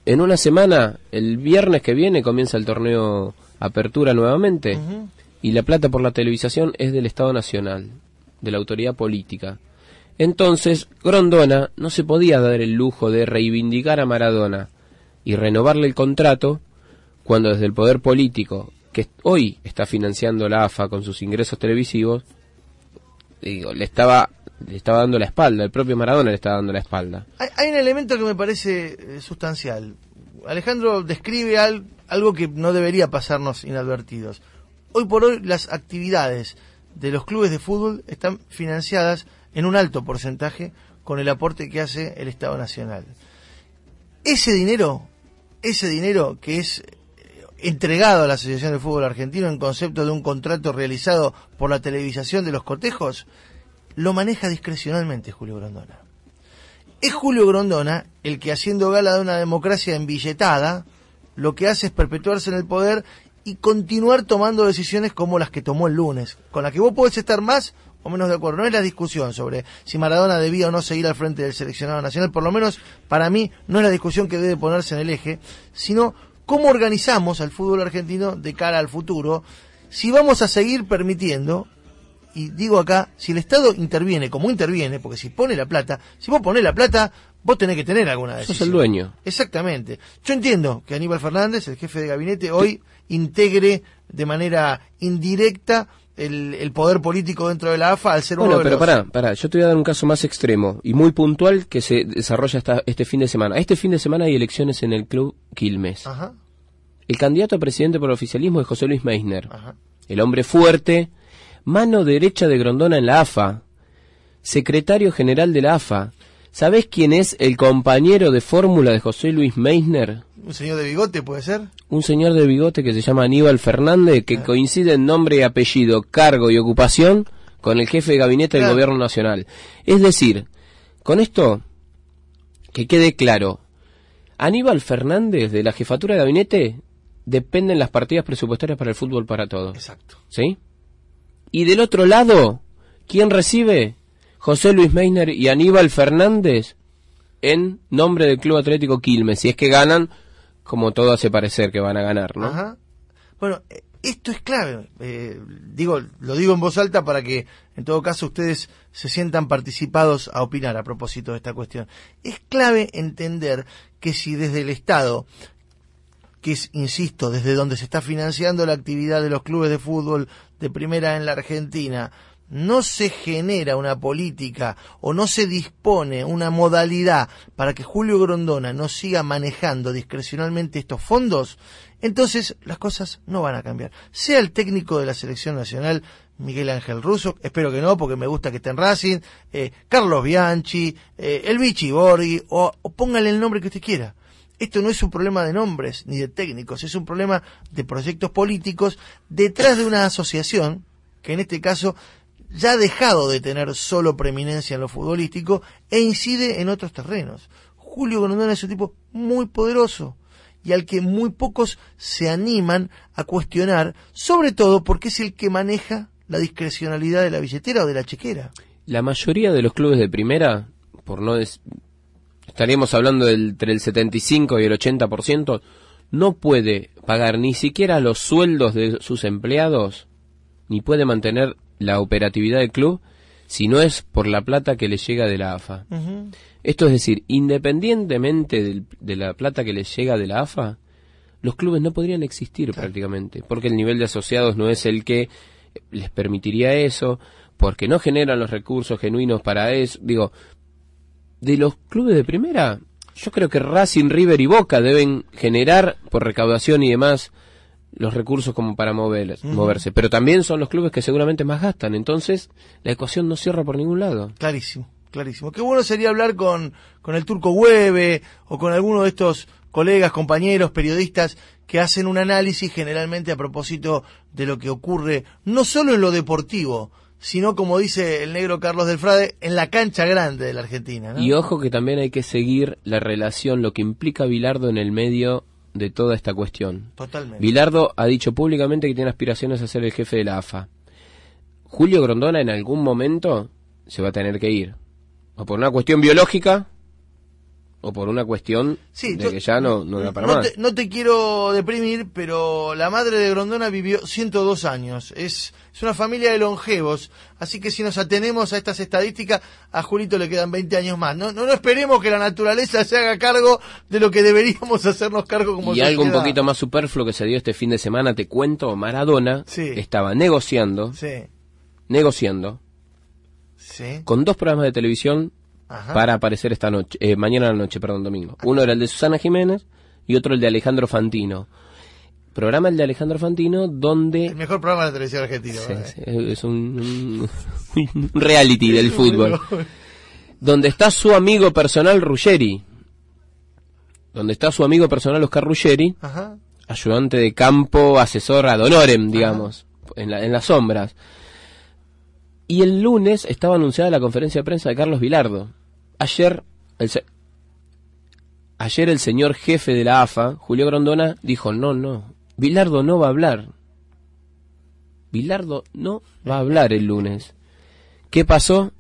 en una semana, el viernes que viene, comienza el torneo Apertura nuevamente, y la plata por la televisación es del Estado Nacional, de la autoridad política. Entonces, Grondona no se podía dar el lujo de reivindicar a Maradona y renovarle el contrato cuando desde el poder político, que hoy está financiando la AFA con sus ingresos televisivos, le estaba dando la espalda, el propio Maradona le estaba dando la espalda. Hay un elemento que me parece sustancial. Alejandro describe algo que no debería pasarnos inadvertidos. Hoy por hoy las actividades de los clubes de fútbol están financiadas en un alto porcentaje con el aporte que hace el Estado Nacional. Ese dinero que es entregado a la Asociación de Fútbol Argentino en concepto de un contrato realizado por la televisación de los cotejos, lo maneja discrecionalmente Julio Grondona. Es Julio Grondona el que, haciendo gala de una democracia embilletada, lo que hace es perpetuarse en el poder y continuar tomando decisiones como las que tomó el lunes, con las que vos podés estar más o menos de acuerdo. No es la discusión sobre si Maradona debía o no seguir al frente del seleccionado nacional, por lo menos para mí no es la discusión que debe ponerse en el eje, sino cómo organizamos al fútbol argentino de cara al futuro, si vamos a seguir permitiendo, y digo acá, si el Estado interviene como interviene, porque si vos ponés la plata, vos tenés que tener alguna decisión. Sos el dueño. Exactamente. Yo entiendo que Aníbal Fernández, el jefe de gabinete, hoy integre de manera indirecta el poder político dentro de la AFA al ser uno de los... Pero pará, yo te voy a dar un caso más extremo y muy puntual que se desarrolla este fin de semana. Este fin de semana hay elecciones en el Club Quilmes. Ajá. El candidato a presidente por oficialismo es José Luis Meissner. Ajá. El hombre fuerte, mano derecha de Grondona en la AFA, secretario general de la AFA. ¿Sabés quién es el compañero de fórmula de José Luis Meissner? ¿Un señor de bigote puede ser? Un señor de bigote que se llama Aníbal Fernández, que coincide en nombre y apellido, cargo y ocupación con el jefe de gabinete del Gobierno Nacional. Es decir, con esto, que quede claro, Aníbal Fernández de la jefatura de gabinete dependen las partidas presupuestarias para el fútbol para todos. Exacto. ¿Sí? Y del otro lado, ¿quién recibe? José Luis Meissner y Aníbal Fernández en nombre del Club Atlético Quilmes. Si es que ganan, como todo hace parecer que van a ganar, ¿no? Ajá. Bueno, esto es clave. Lo digo en voz alta para que, en todo caso, ustedes se sientan participados a opinar a propósito de esta cuestión. Es clave entender que si desde el Estado, que es, insisto, desde donde se está financiando la actividad de los clubes de fútbol de primera en la Argentina, no se genera una política o no se dispone una modalidad para que Julio Grondona no siga manejando discrecionalmente estos fondos, entonces las cosas no van a cambiar. Sea el técnico de la selección nacional, Miguel Ángel Russo, espero que no, porque me gusta que esté en Racing, Carlos Bianchi, el Vichy Borghi, o póngale el nombre que usted quiera. Esto no es un problema de nombres ni de técnicos, es un problema de proyectos políticos detrás de una asociación que en este caso ya ha dejado de tener solo preeminencia en lo futbolístico e incide en otros terrenos. Julio Grondona es un tipo muy poderoso y al que muy pocos se animan a cuestionar, sobre todo porque es el que maneja la discrecionalidad de la billetera o de la chequera. La mayoría de los clubes de primera, estaríamos hablando entre el 75 y el 80%, no puede pagar ni siquiera los sueldos de sus empleados, ni puede mantener la operatividad del club si no es por la plata que le llega de la AFA. Uh-huh. Esto es decir, independientemente de la plata que les llega de la AFA, los clubes no podrían existir prácticamente, porque el nivel de asociados no es el que les permitiría eso, porque no generan los recursos genuinos para eso. Digo, de los clubes de primera, yo creo que Racing, River y Boca deben generar por recaudación y demás los recursos como para moverse, pero también son los clubes que seguramente más gastan, entonces la ecuación no cierra por ningún lado. Clarísimo. Qué bueno sería hablar con el Turco Hueve o con alguno de estos colegas, compañeros, periodistas que hacen un análisis generalmente a propósito de lo que ocurre no solo en lo deportivo, sino, como dice el negro Carlos del Frade, en la cancha grande de la Argentina, ¿no? Y ojo que también hay que seguir la relación, lo que implica Bilardo en el medio de toda esta cuestión. Totalmente. Bilardo ha dicho públicamente que tiene aspiraciones a ser el jefe de la AFA. Julio Grondona en algún momento se va a tener que ir. O por una cuestión biológica, o por una cuestión Sí, de que ya no da para más. No te quiero deprimir, pero la madre de Grondona vivió 102 años. Es una familia de longevos, así que si nos atenemos a estas estadísticas, a Julito le quedan 20 años más. No esperemos que la naturaleza se haga cargo de lo que deberíamos hacernos cargo como sociedad. Y algo un poquito más superfluo que se dio este fin de semana, te cuento, Maradona estaba negociando con 2 programas de televisión para aparecer esta noche, mañana a la noche, domingo. Uno era el de Susana Jiménez y otro el de Alejandro Fantino. Programa el de Alejandro Fantino donde... El mejor programa de la televisión argentina. Es un reality del fútbol. Donde está su amigo personal Ruggeri. Donde está su amigo personal Oscar Ruggeri, ayudante de campo, asesor ad honorem, digamos, en las sombras. Y el lunes estaba anunciada la conferencia de prensa de Carlos Bilardo. Ayer el señor jefe de la AFA, Julio Grondona, dijo, no, Bilardo no va a hablar. Bilardo no va a hablar el lunes. ¿Qué pasó?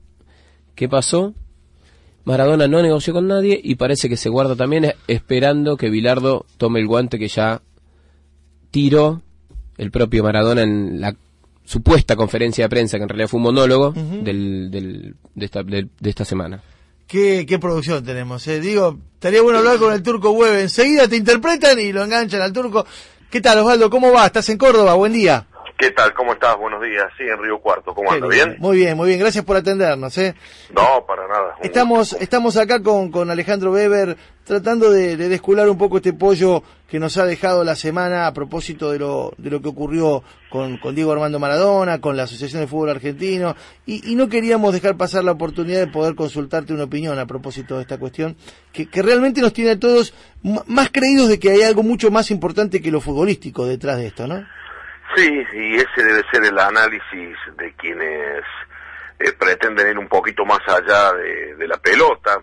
Maradona no negoció con nadie y parece que se guarda también esperando que Bilardo tome el guante que ya tiró el propio Maradona en la supuesta conferencia de prensa, que en realidad fue un monólogo de esta semana. ¿Qué producción tenemos? Digo, estaría bueno hablar con el Turco Web. Enseguida te interpretan y lo enganchan al Turco. ¿Qué tal, Osvaldo? ¿Cómo va? ¿Estás en Córdoba? Buen día. ¿Qué tal? ¿Cómo estás? Buenos días. Sí, en Río Cuarto. ¿Cómo anda? ¿Bien? Muy bien. Gracias por atendernos. No, para nada. Estamos acá con Alejandro Weber tratando de descular un poco este pollo que nos ha dejado la semana a propósito de lo que ocurrió con Diego Armando Maradona, con la Asociación de Fútbol Argentino, y no queríamos dejar pasar la oportunidad de poder consultarte una opinión a propósito de esta cuestión, que realmente nos tiene a todos más creídos de que hay algo mucho más importante que lo futbolístico detrás de esto, ¿no? Sí, y ese debe ser el análisis de quienes pretenden ir un poquito más allá de la pelota.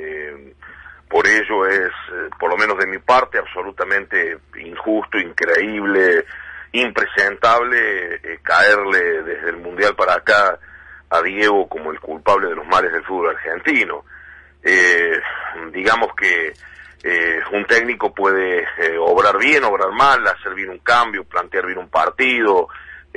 Por ello es, por lo menos de mi parte, absolutamente injusto, increíble, impresentable caerle desde el Mundial para acá a Diego como el culpable de los males del fútbol argentino. Digamos que un técnico puede obrar bien, obrar mal, hacer bien un cambio, plantear bien un partido,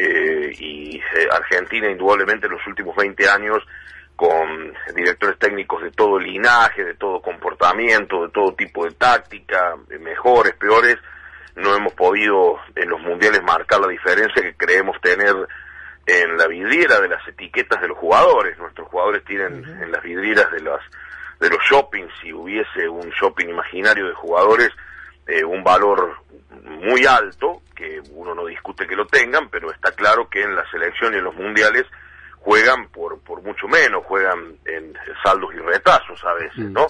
y Argentina indudablemente en los últimos 20 años, con directores técnicos de todo linaje, de todo comportamiento, de todo tipo de táctica, mejores, peores, no hemos podido en los mundiales marcar la diferencia que creemos tener en la vidriera de las etiquetas de los jugadores. Nuestros jugadores tienen en las vidrieras de los shoppings, si hubiese un shopping imaginario de jugadores, un valor muy alto, que uno no discute que lo tengan, pero está claro que en la selección y en los mundiales juegan por mucho menos, juegan en saldos y retazos a veces, ¿no?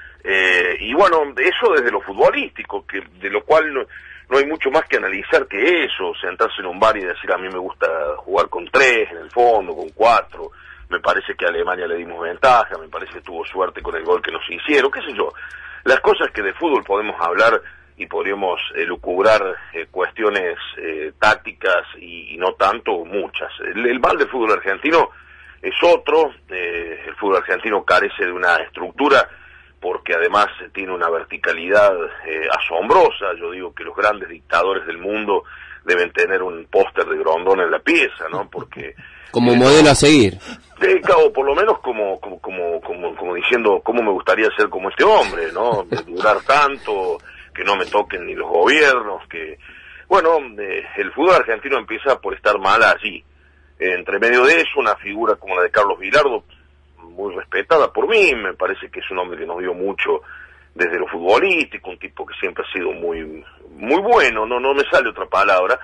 Y bueno, eso desde lo futbolístico, que de lo cual no hay mucho más que analizar que eso, sentarse en un bar y decir a mí me gusta jugar con 3 en el fondo, con 4, me parece que a Alemania le dimos ventaja, me parece que tuvo suerte con el gol que nos hicieron, qué sé yo. Las cosas que de fútbol podemos hablar y podríamos elucubrar cuestiones tácticas y no tanto, muchas. El mal del fútbol argentino es otro, el fútbol argentino carece de una estructura porque además tiene una verticalidad asombrosa. Yo digo que los grandes dictadores del mundo deben tener un póster de Grondona en la pieza, ¿no? Porque como modelo a seguir. O por lo menos como diciendo cómo me gustaría ser como este hombre, ¿no? De durar tanto, que no me toquen ni los gobiernos, que bueno, el fútbol argentino empieza por estar mal allí. Entre medio de eso, una figura como la de Carlos Bilardo, muy respetada por mí, me parece que es un hombre que nos dio mucho desde lo futbolístico, un tipo que siempre ha sido muy bueno, no me sale otra palabra,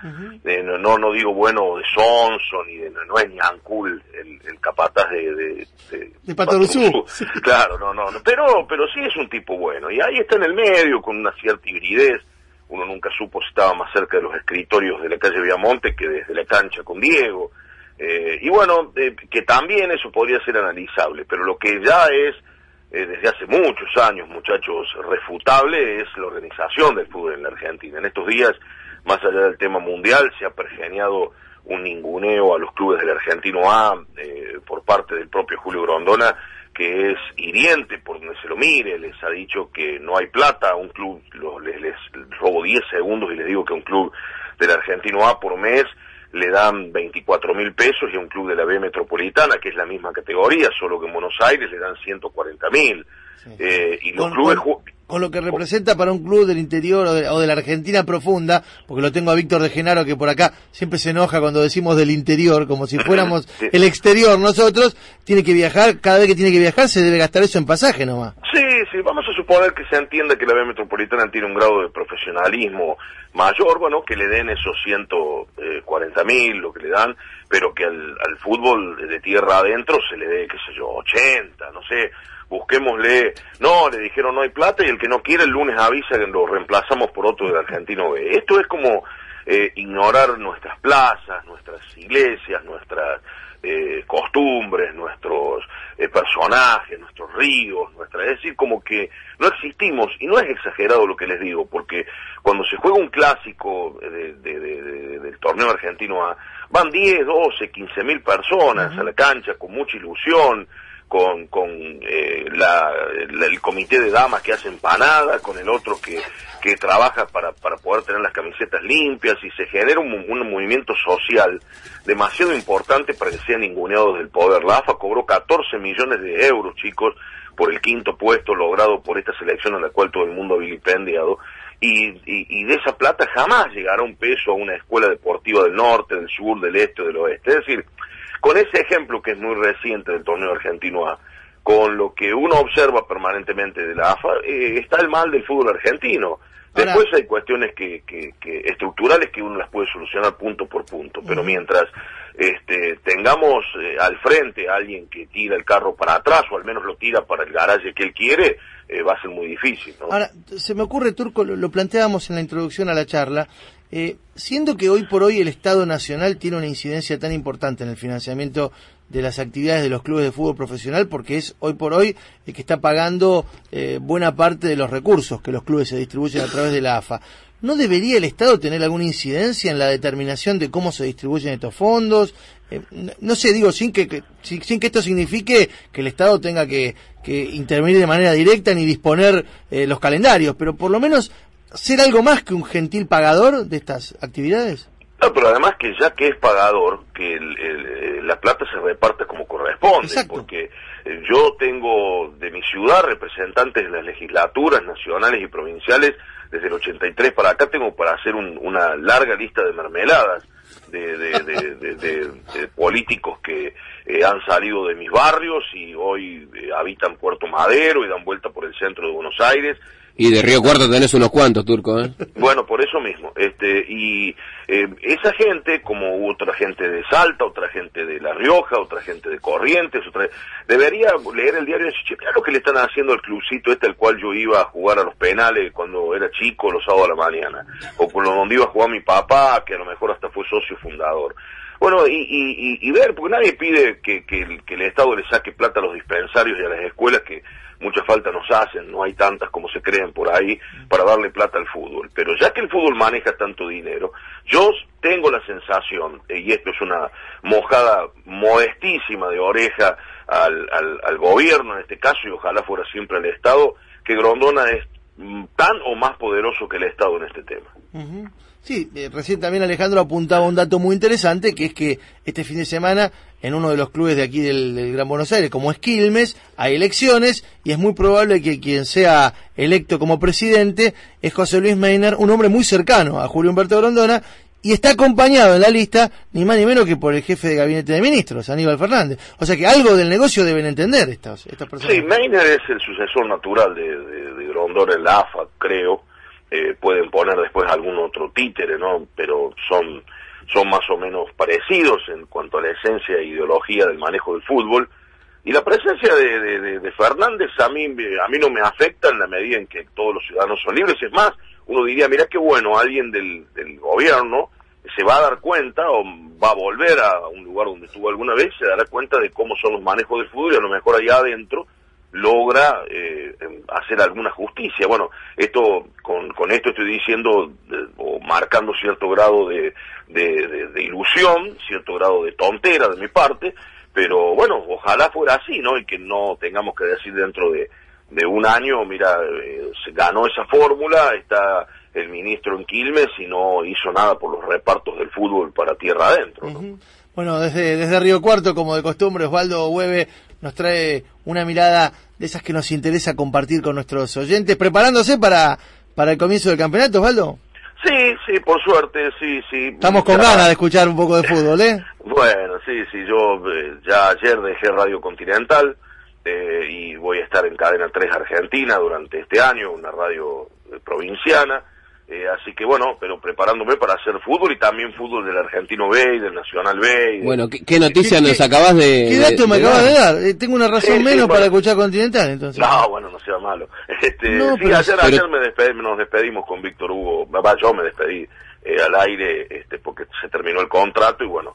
no digo bueno de sonso, ni de, no es ni Ancul el capataz de Patoruzú. Claro, no, pero sí es un tipo bueno, y ahí está en el medio con una cierta hibridez. Uno nunca supo si estaba más cerca de los escritorios de la calle Viamonte que desde la cancha con Diego, y bueno, que también eso podría ser analizable, pero lo que ya es desde hace muchos años, muchachos, refutable es la organización del fútbol en la Argentina. En estos días, más allá del tema mundial, se ha pergeñado un ninguneo a los clubes del Argentino A por parte del propio Julio Grondona, que es hiriente por donde se lo mire. Les ha dicho que no hay plata a un club, les robo 10 segundos y les digo que a un club del Argentino A por mes le dan 24.000 pesos y a un club de la B Metropolitana, que es la misma categoría, solo que en Buenos Aires le dan 140.000. Sí. Y los clubes... Con lo que representa para un club del interior o de la Argentina profunda, porque lo tengo a Víctor de Genaro, que por acá siempre se enoja cuando decimos del interior, como si fuéramos sí. El exterior nosotros, tiene que viajar, cada vez que tiene que viajar se debe gastar eso en pasaje nomás. Sí, vamos a suponer que se entienda que la B Metropolitana tiene un grado de profesionalismo mayor, bueno, que le den esos 140.000, lo que le dan, pero que al fútbol de tierra adentro se le dé, qué sé yo, 80, no sé... Busquémosle, no, le dijeron no hay plata y el que no quiere el lunes avisa que lo reemplazamos por otro del Argentino B. Esto es como ignorar nuestras plazas, nuestras iglesias, nuestras costumbres, nuestros personajes, nuestros ríos, es decir, como que no existimos, y no es exagerado lo que les digo, porque cuando se juega un clásico del torneo argentino A, van 10, 12, 15.000 personas a la cancha con mucha ilusión, con el comité de damas que hace empanada, con el otro que trabaja para poder tener las camisetas limpias, y se genera un movimiento social demasiado importante para que sean ninguneados del poder. La AFA cobró 14 millones de euros, chicos, por el 5º puesto logrado por esta selección a la cual todo el mundo ha vilipendiado, y de esa plata jamás llegará un peso a una escuela deportiva del norte, del sur, del este o del oeste. Es decir, con ese ejemplo que es muy reciente del torneo argentino A, con lo que uno observa permanentemente de la AFA, está el mal del fútbol argentino. Después hay cuestiones que estructurales que uno las puede solucionar punto por punto, pero mientras tengamos al frente a alguien que tira el carro para atrás, o al menos lo tira para el garaje que él quiere, va a ser muy difícil, ¿no? Ahora, se me ocurre, Turco, lo planteábamos en la introducción a la charla, siendo que hoy por hoy el Estado Nacional tiene una incidencia tan importante en el financiamiento de las actividades de los clubes de fútbol profesional, porque es hoy por hoy el que está pagando buena parte de los recursos que los clubes se distribuyen a través de la AFA. ¿No debería el Estado tener alguna incidencia en la determinación de cómo se distribuyen estos fondos? No sé, digo, sin que esto signifique que el Estado tenga que intervenir de manera directa ni disponer los calendarios, pero por lo menos ser algo más que un gentil pagador de estas actividades. No, pero además que ya que es pagador, que la plata se reparte como corresponde. Exacto. Porque yo tengo de mi ciudad representantes de las legislaturas nacionales y provinciales desde el 83 para acá, tengo para hacer una larga lista de mermeladas de políticos que han salido de mis barrios y hoy habitan Puerto Madero y dan vuelta por el centro de Buenos Aires. Y de Río Cuarto tenés unos cuantos, Turco, ¿eh? Bueno, por eso mismo. Esa gente, como otra gente de Salta, otra gente de La Rioja, otra gente de Corrientes, debería leer el diario y decir, mira lo que le están haciendo al clubcito al cual yo iba a jugar a los penales cuando era chico, los sábados a la mañana, o con donde iba a jugar mi papá, que a lo mejor hasta fue socio fundador. Bueno, y ver, porque nadie pide que el Estado le saque plata a los dispensarios y a las escuelas, que mucha falta nos hacen, no hay tantas como se creen por ahí, para darle plata al fútbol. Pero ya que el fútbol maneja tanto dinero, yo tengo la sensación, y esto es una mojada modestísima de oreja al gobierno en este caso, y ojalá fuera siempre al Estado, que Grondona es tan o más poderoso que el Estado en este tema. Uh-huh. Sí, recién también Alejandro apuntaba un dato muy interesante, que es que este fin de semana en uno de los clubes de aquí del Gran Buenos Aires, como es Quilmes, hay elecciones y es muy probable que quien sea electo como presidente es José Luis Meiner, un hombre muy cercano a Julio Humberto Grondona, y está acompañado en la lista ni más ni menos que por el jefe de gabinete de ministros, Aníbal Fernández. O sea que algo del negocio deben entender estas personas. Sí, Meiner es el sucesor natural de Grondona en la AFA, creo. Pueden poner después algún otro títere, ¿no? Pero son más o menos parecidos en cuanto a la esencia e ideología del manejo del fútbol. Y la presencia de Fernández a mí no me afecta en la medida en que todos los ciudadanos son libres. Es más, uno diría, mira qué bueno, alguien del gobierno se va a dar cuenta o va a volver a un lugar donde estuvo alguna vez, se dará cuenta de cómo son los manejos del fútbol y a lo mejor allá adentro logra hacer alguna justicia. Bueno, con esto estoy diciendo o marcando cierto grado de ilusión, cierto grado de tontera de mi parte, pero bueno, ojalá fuera así, ¿no? Y que no tengamos que decir dentro de un año, mira, se ganó esa fórmula, está el ministro en Quilmes y no hizo nada por los repartos del fútbol para tierra adentro, ¿no? Bueno, desde Río Cuarto, como de costumbre, Osvaldo Hueve nos trae una mirada de esas que nos interesa compartir con nuestros oyentes, preparándose para el comienzo del campeonato, Osvaldo. Sí, por suerte, sí. Estamos con ganas de escuchar un poco de fútbol, ¿eh? Bueno, sí, yo ya ayer dejé Radio Continental y voy a estar en Cadena 3 Argentina durante este año, una radio provinciana. Así que bueno, pero preparándome para hacer fútbol y también fútbol del Argentino B y del Nacional B. Bueno, ¿qué noticia nos acabas de... ¿Qué dato me acabas de dar? Tengo una razón menos para escuchar Continental, entonces. No, bueno, no sea malo. Ayer nos despedimos con Víctor Hugo. Yo me despedí al aire porque se terminó el contrato y bueno,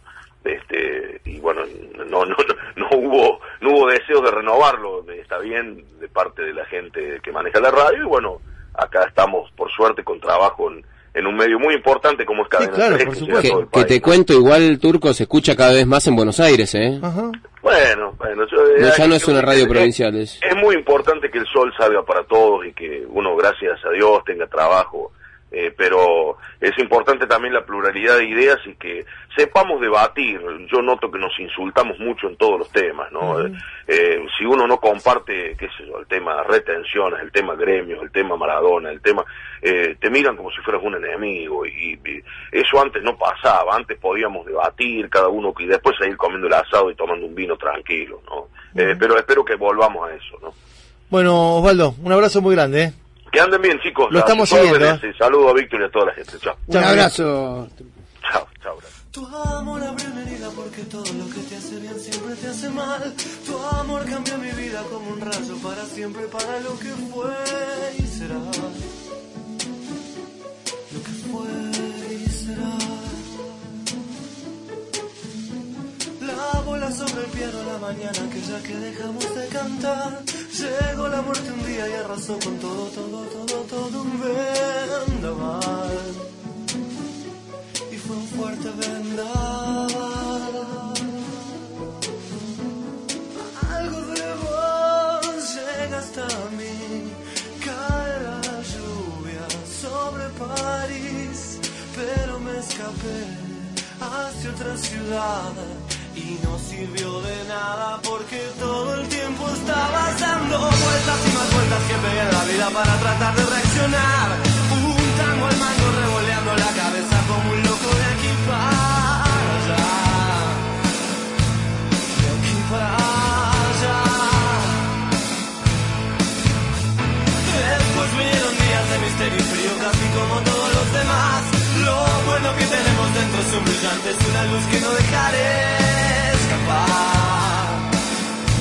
no hubo deseo de renovarlo. Está bien de parte de la gente que maneja la radio y bueno, acá estamos, por suerte, con trabajo en un medio muy importante como es Cadena 3. Por supuesto. Que te cuento, igual, Turco, se escucha cada vez más en Buenos Aires, ¿eh? Ajá. Bueno. Ya no es una radio provincial. Es muy importante que el sol salga para todos y que uno, gracias a Dios, tenga trabajo. Pero es importante también la pluralidad de ideas y que sepamos debatir. Yo noto que nos insultamos mucho en todos los temas, ¿no? Si uno no comparte, qué sé yo, el tema retenciones, el tema gremios, el tema Maradona, el tema... te miran como si fueras un enemigo y eso antes no pasaba. Antes podíamos debatir cada uno y después seguir comiendo el asado y tomando un vino tranquilo, ¿no? Pero espero que volvamos a eso, ¿no? Bueno, Osvaldo, un abrazo muy grande, ¿eh? Que anden bien, chicos. Lo estamos siguiendo. Saludos a Víctor y a toda la gente. Chao. Un abrazo. Chao. Tu amor abrió mi vida porque todo lo que te hace bien siempre te hace mal. Tu amor cambió mi vida como un rayo para siempre, para lo que fue y será. Lo que fue y será. La bola sobre el piano la mañana aquella que dejamos de cantar. Llegó la muerte un día y arrasó con todo un vendaval. Y fue un fuerte vendaval. Algo de vos llega hasta mí. Cae la lluvia sobre París. Pero me escapé hacia otra ciudad. Y no sirvió de nada porque todo el tiempo estabas dando vueltas y más vueltas que pegué en la vida para tratar de reaccionar. Un tango al mango revoleando la cabeza como un loco de aquí para allá. De aquí para allá. Después vinieron días de misterio y frío casi como todos los demás. Lo bueno que tenemos dentro es un brillante, es una luz que no dejaré escapar.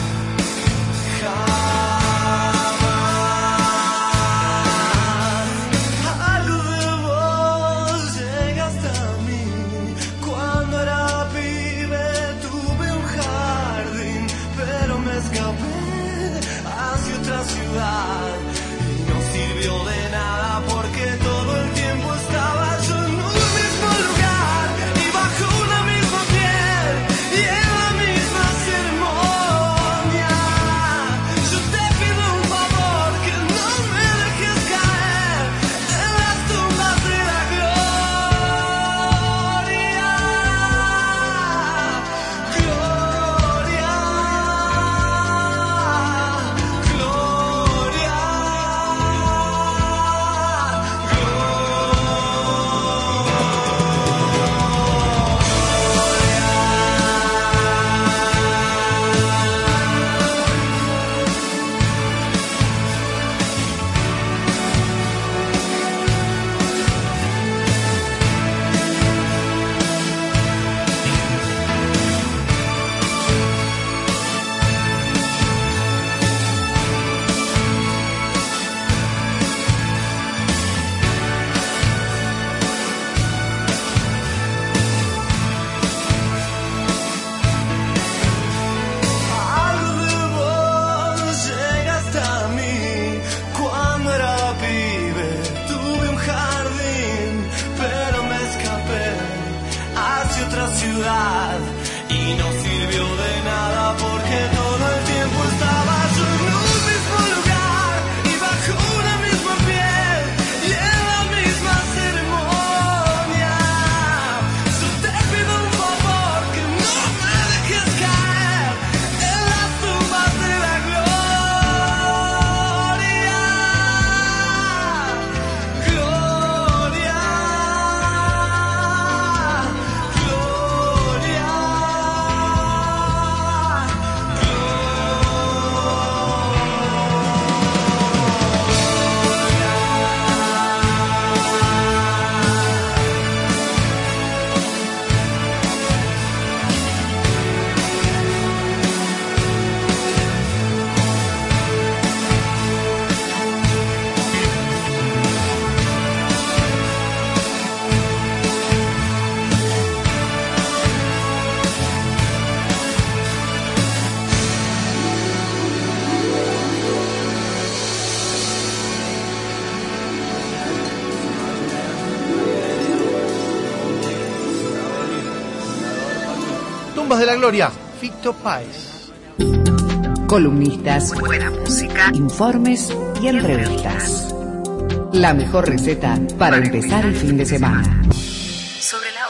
Tumbas de la Gloria, Fito Páez. Columnistas, buena música, informes y entrevistas. La mejor receta para empezar el fin de semana. Sobre la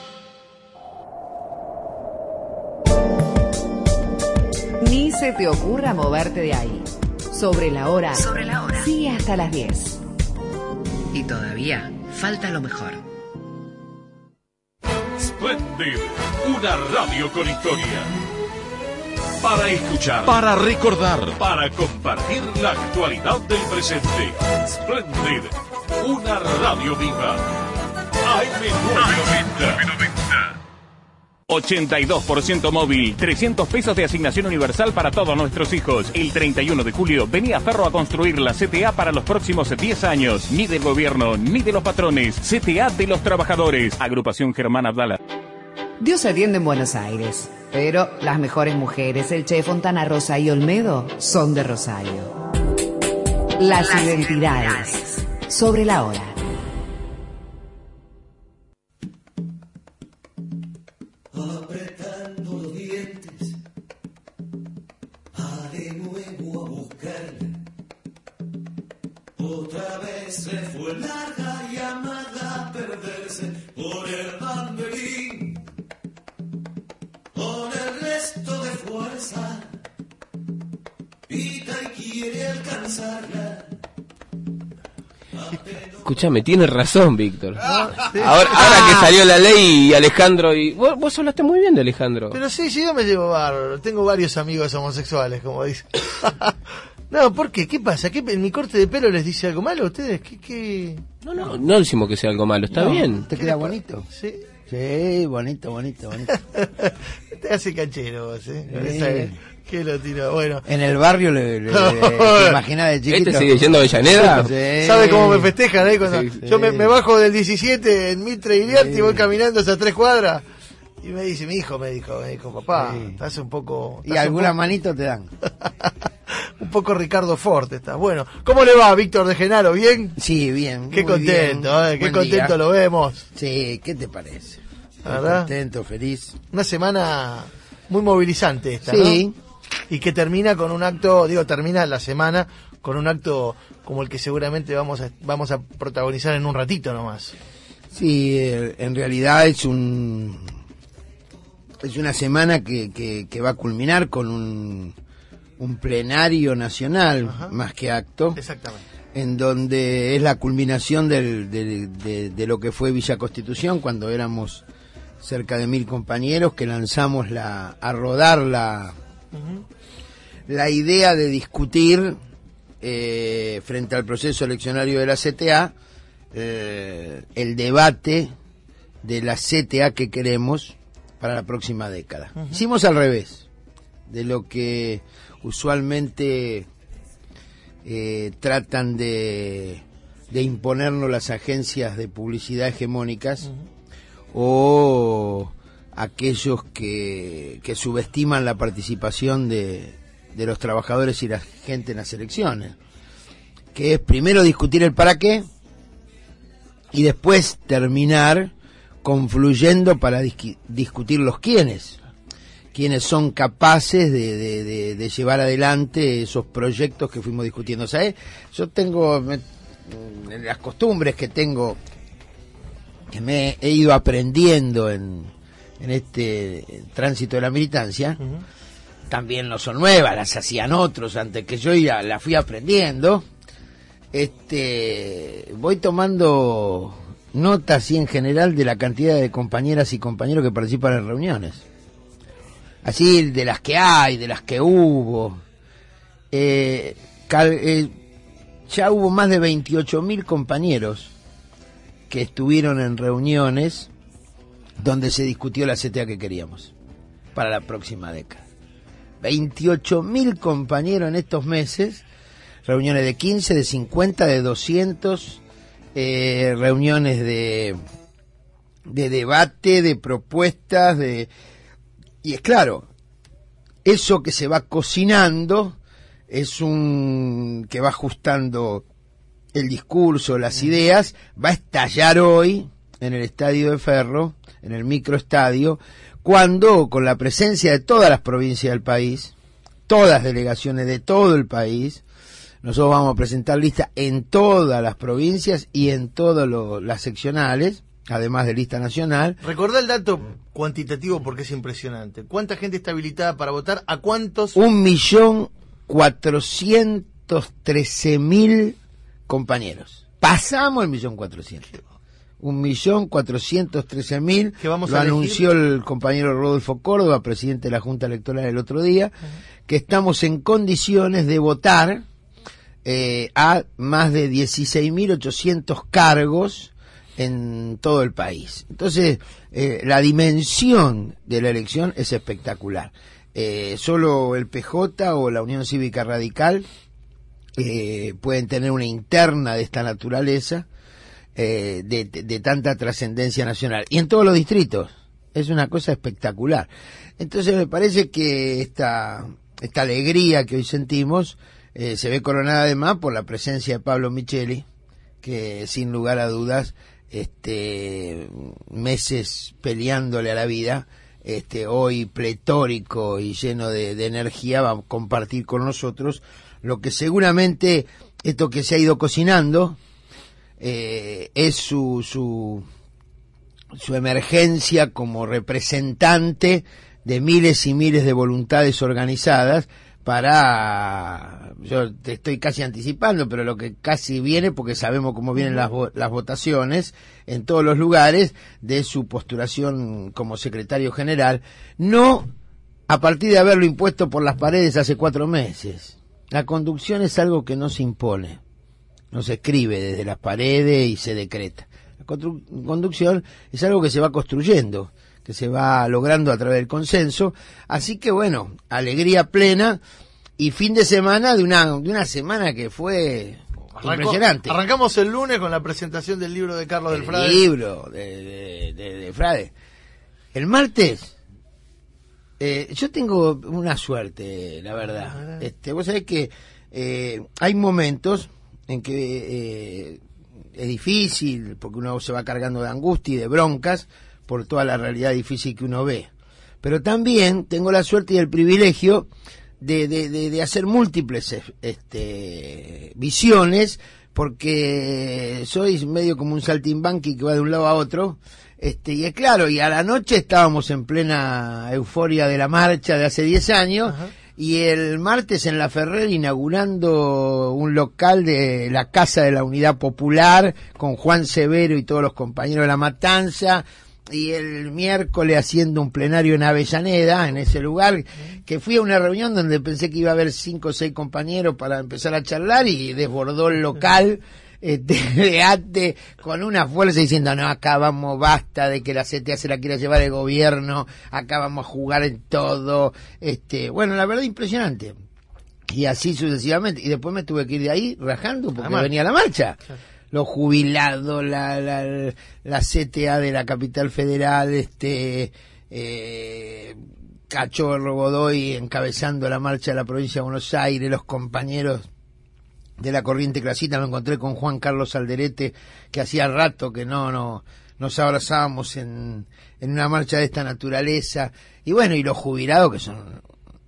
hora. Ni se te ocurra moverte de ahí. Sobre la hora. Sobre la hora. Sigue hasta las 10. Y todavía falta lo mejor. Splendid, una radio con historia. Para escuchar, para recordar, para compartir la actualidad del presente. Splendid, una radio viva. AM990. 82% móvil, 300 pesos de asignación universal para todos nuestros hijos. El 31 de julio, vení a Ferro a construir la CTA para los próximos 10 años. Ni del gobierno, ni de los patrones. CTA de los trabajadores. Agrupación Germán Abdala. Dios atiende en Buenos Aires, pero las mejores mujeres, el Che, Fontana Rosa y Olmedo, son de Rosario. Las identidades. Sobre la hora. Apretando los dientes, de nuevo a buscarla. Otra vez se fue larga llamada a perderse por el banderín. Con el resto de fuerza, pita y quiere alcanzarla. Escúchame, tiene razón, Víctor. Ahora que salió la ley y Alejandro y... Vos hablaste muy bien de Alejandro. Pero sí, yo me llevo bárbaro. Tengo varios amigos homosexuales, como dice. No, ¿por qué? ¿Qué pasa? ¿Qué, ¿En mi corte de pelo les dice algo malo a ustedes? ¿Qué? No decimos que sea algo malo, está bien. ¿Te queda bonito? Sí. Sí, bonito. Te hace canchero vos, ¿eh? ¿Qué lo tiró? Bueno. En el barrio ¿te imaginas de chiquito? ¿Este sigue yendo a Avellaneda? Sí. ¿Sabe cómo me festejan ahí? Cuando yo me bajo del 17 en Mitre y Iliarte y voy caminando esas 3 cuadras. Y me dice, mi hijo me dijo, papá, estás un poco... Y alguna manito te dan. Un poco Ricardo Ford estás. Bueno, ¿cómo le va, Víctor de Genaro? ¿Bien? Sí, bien. Qué contento, bien. Qué contento lo vemos. Sí, ¿qué te parece? ¿Verdad? Contento, feliz. Una semana muy movilizante esta, sí. ¿no? Y que termina con un acto, termina la semana con un acto como el que seguramente vamos a protagonizar en un ratito nomás. Sí, en realidad es una semana que va a culminar con un plenario nacional, más que acto. Exactamente. En donde es la culminación de lo que fue Villa Constitución, cuando éramos cerca de 1000 compañeros que lanzamos a rodar la idea de discutir frente al proceso eleccionario de la CTA el debate de la CTA que queremos para la próxima década. Hicimos al revés de lo que usualmente tratan de imponernos las agencias de publicidad hegemónicas o aquellos que subestiman la participación de los trabajadores y la gente en las elecciones, que es primero discutir el para qué y después terminar confluyendo para discutir los quiénes son capaces de llevar adelante esos proyectos que fuimos discutiendo. ¿Sabes? Yo tengo las costumbres que que me he ido aprendiendo en este tránsito de la militancia, también no son nuevas, las hacían otros antes que yo y las fui aprendiendo. Voy tomando nota así en general de la cantidad de compañeras y compañeros que participan en reuniones. Así de las que hay, de las que hubo. Ya hubo más de 28.000 compañeros que estuvieron en reuniones donde se discutió la CTA que queríamos para la próxima década. 28.000 compañeros en estos meses, reuniones de 15, de 50, de 200, reuniones de debate, de propuestas, y es claro, eso que se va cocinando es que va ajustando el discurso, las ideas, va a estallar hoy en el estadio de Ferro, en el microestadio, cuando con la presencia de todas las provincias del país, todas delegaciones de todo el país, nosotros vamos a presentar lista en todas las provincias y en todas las seccionales, además de lista nacional. Recordá el dato cuantitativo porque es impresionante. ¿Cuánta gente está habilitada para votar? ¿A cuántos? 1.413.000 compañeros. Pasamos el 1.400.000. 1.413.000, lo anunció el compañero Rodolfo Córdoba, presidente de la Junta Electoral el otro día, que estamos en condiciones de votar a más de 16.800 cargos en todo el país. Entonces, la dimensión de la elección es espectacular. Solo el PJ o la Unión Cívica Radical pueden tener una interna de esta naturaleza, de tanta trascendencia nacional. Y en todos los distritos. Es una cosa espectacular. Entonces me parece que esta alegría que hoy sentimos se ve coronada además por la presencia de Pablo Micheli, que sin lugar a dudas, meses peleándole a la vida, hoy pletórico y lleno de energía, va a compartir con nosotros lo que seguramente esto que se ha ido cocinando es su emergencia como representante de miles y miles de voluntades organizadas para, yo te estoy casi anticipando, pero lo que casi viene, porque sabemos cómo vienen las votaciones en todos los lugares, de su postulación como secretario general, no a partir de haberlo impuesto por las paredes hace 4 meses. La conducción es algo que no se impone, no se escribe desde las paredes y se decreta. La conducción es algo que se va construyendo, que se va logrando a través del consenso. Así que bueno, alegría plena y fin de semana de una semana que fue impresionante. Arrancamos el lunes con la presentación del libro de Carlos del Frade. El libro de Frade. El martes, yo tengo una suerte, la verdad. Vos sabés que hay momentos en que es difícil, porque uno se va cargando de angustia y de broncas por toda la realidad difícil que uno ve. Pero también tengo la suerte y el privilegio de hacer múltiples visiones, porque soy medio como un saltimbanqui que va de un lado a otro, y es claro, y a la noche estábamos en plena euforia de la marcha de hace 10 años, y el martes en La Ferrer inaugurando un local de la Casa de la Unidad Popular con Juan Severo y todos los compañeros de La Matanza, y el miércoles haciendo un plenario en Avellaneda, en ese lugar, que fui a una reunión donde pensé que iba a haber 5 o 6 compañeros para empezar a charlar y desbordó el local de ATE con una fuerza diciendo, no, acá vamos, basta de que la CTA se la quiera llevar el gobierno, acá vamos a jugar en todo, bueno, la verdad impresionante. Y así sucesivamente, y después me tuve que ir de ahí rajando porque venía la marcha. Los jubilados, la CTA de la capital federal, Cachorro Godoy encabezando la marcha de la provincia de Buenos Aires, los compañeros de la Corriente Clasista. Me encontré con Juan Carlos Alderete, que hacía rato que no nos abrazábamos en una marcha de esta naturaleza, y bueno, y los jubilados que son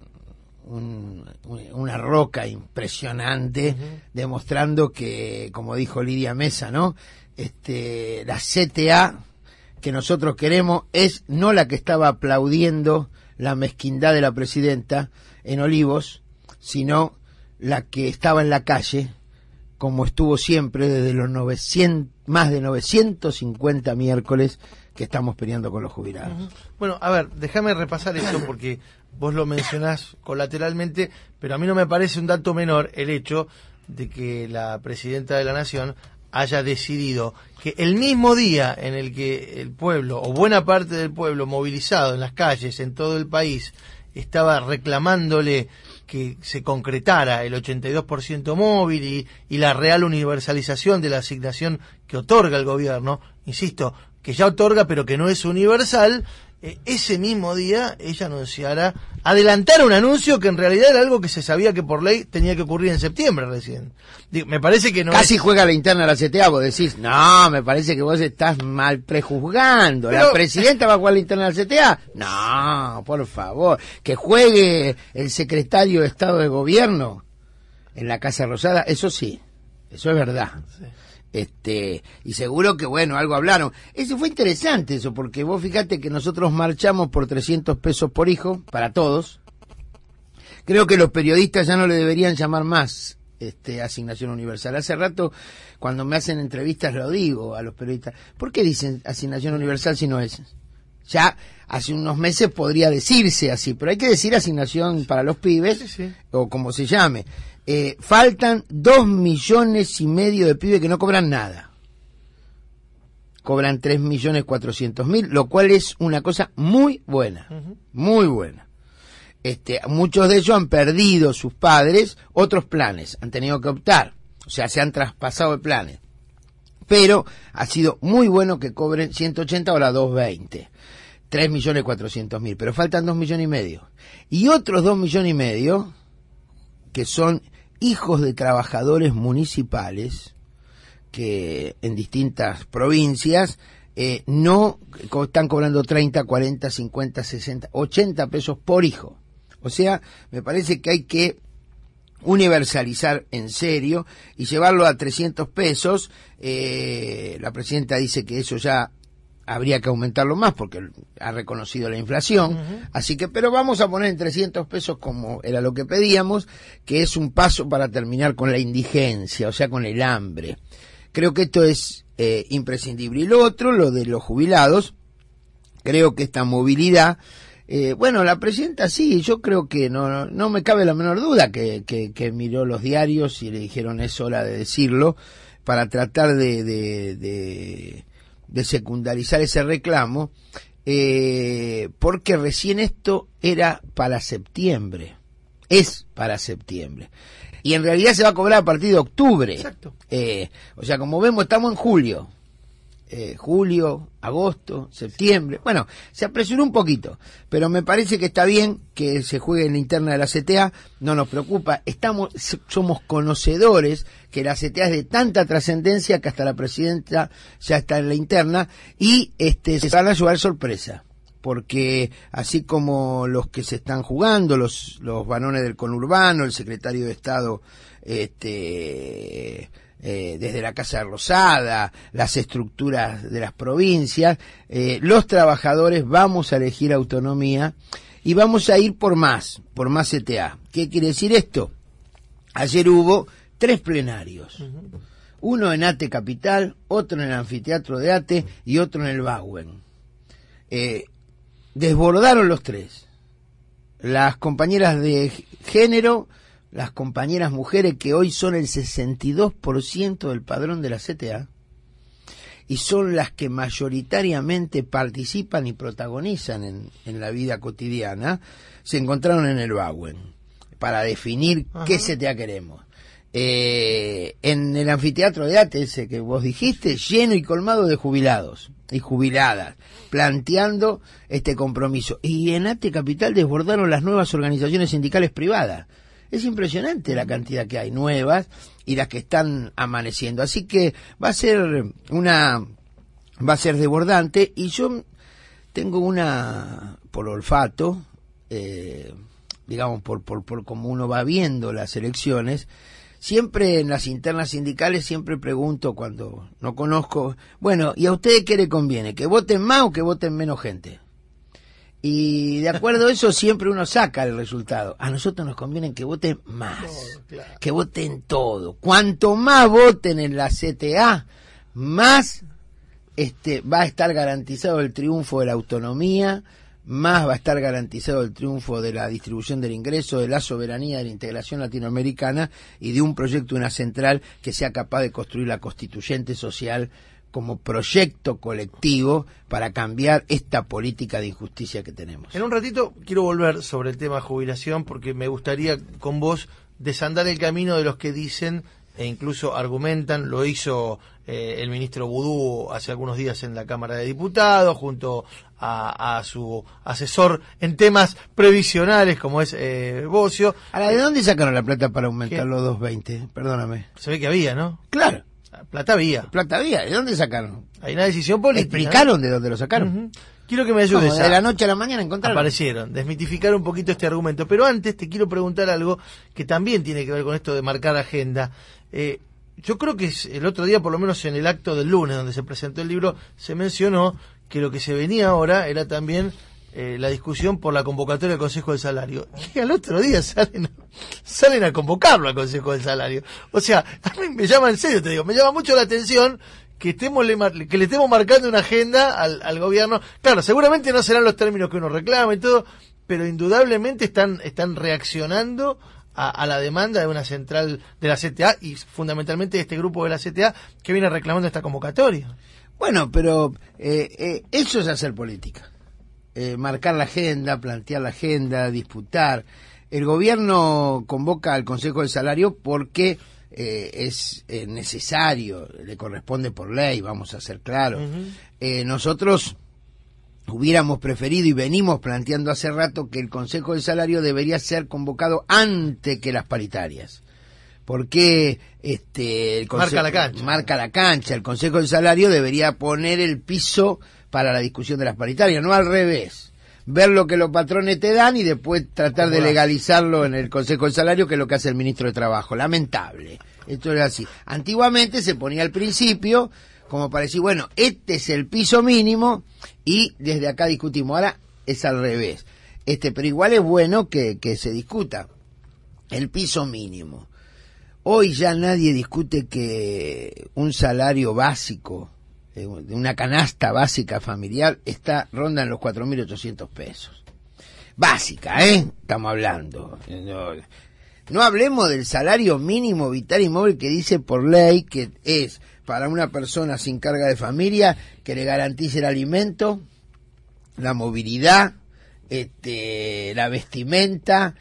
una roca impresionante, demostrando que, como dijo Lidia Mesa, ¿no? La CTA que nosotros queremos es no la que estaba aplaudiendo la mezquindad de la presidenta en Olivos, sino la que estaba en la calle, como estuvo siempre desde los más de 950 miércoles que estamos peleando con los jubilados. Bueno, a ver, déjame repasar eso porque vos lo mencionás colateralmente, pero a mí no me parece un dato menor el hecho de que la presidenta de la Nación haya decidido que el mismo día en el que el pueblo, o buena parte del pueblo movilizado en las calles, en todo el país, estaba reclamándole que se concretara el 82% móvil y la real universalización de la asignación que otorga el gobierno, insisto, que ya otorga pero que no es universal, ese mismo día ella adelantara un anuncio que en realidad era algo que se sabía que por ley tenía que ocurrir en septiembre recién. Me parece que no casi juega la interna de la CTA, vos decís, no, me parece que vos estás mal prejuzgando. Pero ¿la presidenta va a jugar la interna de la CTA? No, por favor, que juegue el secretario de Estado de Gobierno en la Casa Rosada, eso sí, eso es verdad. Sí. Y seguro que, bueno, algo hablaron. Eso fue interesante eso, porque vos fíjate que nosotros marchamos por 300 pesos por hijo, para todos. Creo que los periodistas ya no le deberían llamar más asignación universal. Hace rato, cuando me hacen entrevistas, lo digo a los periodistas, ¿por qué dicen asignación universal si no es? Ya hace unos meses podría decirse así, pero hay que decir asignación para los pibes, sí. O como se llame. Faltan 2,5 millones de pibes que no cobran nada. Cobran 3.400.000, lo cual es una cosa muy buena, muy buena. Muchos de ellos han perdido sus padres otros planes, han tenido que optar, o sea, se han traspasado de planes. Pero ha sido muy bueno que cobren 180, ahora 220. 3.400.000, pero faltan 2,5 millones. Y otros 2,5 millones que son hijos de trabajadores municipales que en distintas provincias no están cobrando 30, 40, 50, 60, 80 pesos por hijo. O sea, me parece que hay que universalizar en serio y llevarlo a 300 pesos. La presidenta dice que eso ya habría que aumentarlo más porque ha reconocido la inflación, así que, pero vamos a poner en 300 pesos como era lo que pedíamos, que es un paso para terminar con la indigencia, o sea, con el hambre. Creo que esto es imprescindible. Y lo otro, lo de los jubilados, creo que esta movilidad, bueno, la presidenta sí, yo creo que no me cabe la menor duda que miró los diarios y le dijeron es hora de decirlo, para tratar de secundarizar ese reclamo, porque recién esto era para septiembre, es para septiembre, y en realidad se va a cobrar a partir de octubre. Exacto. O sea, como vemos, estamos en julio, agosto, septiembre, bueno, se apresuró un poquito, pero me parece que está bien que se juegue en la interna de la CTA, no nos preocupa, somos conocedores que la CTA es de tanta trascendencia que hasta la presidenta ya está en la interna y se van a llevar sorpresa, porque así como los que se están jugando, los varones del conurbano, el secretario de Estado, desde la Casa Rosada, las estructuras de las provincias, los trabajadores vamos a elegir autonomía y vamos a ir por más CTA. ¿Qué quiere decir esto? Ayer hubo 3 plenarios, uno en ATE Capital, otro en el anfiteatro de ATE y otro en el Bauen. Desbordaron los 3. Las compañeras de género, las compañeras mujeres que hoy son el 62% del padrón de la CTA y son las que mayoritariamente participan y protagonizan en la vida cotidiana, se encontraron en el Bauen para definir qué CTA queremos. En el anfiteatro de ATE, ese que vos dijiste, lleno y colmado de jubilados y jubiladas, planteando este compromiso. Y en ATE Capital desbordaron las nuevas organizaciones sindicales privadas. Es impresionante la cantidad que hay nuevas y las que están amaneciendo. Así que va a ser desbordante, y yo tengo por olfato, digamos, por como uno va viendo las elecciones, siempre en las internas sindicales siempre pregunto cuando no conozco, bueno, ¿y a ustedes qué le conviene? ¿Que voten más o que voten menos gente? Y de acuerdo a eso siempre uno saca el resultado. A nosotros nos conviene que voten más, claro, que voten todo. Cuanto más voten en la CTA, más va a estar garantizado el triunfo de la autonomía, más va a estar garantizado el triunfo de la distribución del ingreso, de la soberanía, de la integración latinoamericana y de un proyecto, una central que sea capaz de construir la constituyente social como proyecto colectivo para cambiar esta política de injusticia que tenemos. En un ratito quiero volver sobre el tema jubilación, porque me gustaría con vos desandar el camino de los que dicen e incluso argumentan, lo hizo el ministro Vudú hace algunos días en la Cámara de Diputados junto a su asesor en temas previsionales como es Bocio. Ahora, ¿de dónde sacaron la plata para aumentar los 220? Perdóname. Se ve que había, ¿no? Claro. Plata había. Plata había. ¿De dónde sacaron? Hay una decisión política. ¿Explicaron de dónde lo sacaron? Quiero que me ayudes. De la noche a la mañana encontraron. Aparecieron. Desmitificar un poquito este argumento. Pero antes te quiero preguntar algo que también tiene que ver con esto de marcar agenda. Yo creo que el otro día, por lo menos en el acto del lunes donde se presentó el libro, se mencionó que lo que se venía ahora era también la discusión por la convocatoria del Consejo del Salario. Y al otro día salen a convocarlo al Consejo del Salario. O sea, a mí me llama en serio, te digo, me llama mucho la atención que le estemos marcando una agenda al gobierno. Claro, seguramente no serán los términos que uno reclama y todo, pero indudablemente están reaccionando a la demanda de una central de la CTA y fundamentalmente de este grupo de la CTA que viene reclamando esta convocatoria. Bueno, pero eso es hacer política. Marcar la agenda, plantear la agenda, disputar. El gobierno convoca al Consejo del Salario porque es necesario, le corresponde por ley, vamos a ser claros. Nosotros hubiéramos preferido y venimos planteando hace rato que el Consejo del Salario debería ser convocado antes que las paritarias. Porque el marca la cancha. Marca la cancha. El Consejo del Salario debería poner el piso para la discusión de las paritarias, no al revés. Ver lo que los patrones te dan y después tratar de legalizarlo en el Consejo del Salario, que es lo que hace el ministro de Trabajo. Lamentable. Esto es así. Antiguamente se ponía al principio como para decir, bueno, este es el piso mínimo y desde acá discutimos. Ahora es al revés. Pero igual es bueno que se discuta el piso mínimo. Hoy ya nadie discute que un salario básico, de una canasta básica familiar, ronda en los 4.800 pesos. Básica, estamos hablando. No hablemos del salario mínimo vital y móvil que dice por ley que es para una persona sin carga de familia que le garantice el alimento, la movilidad, la vestimenta,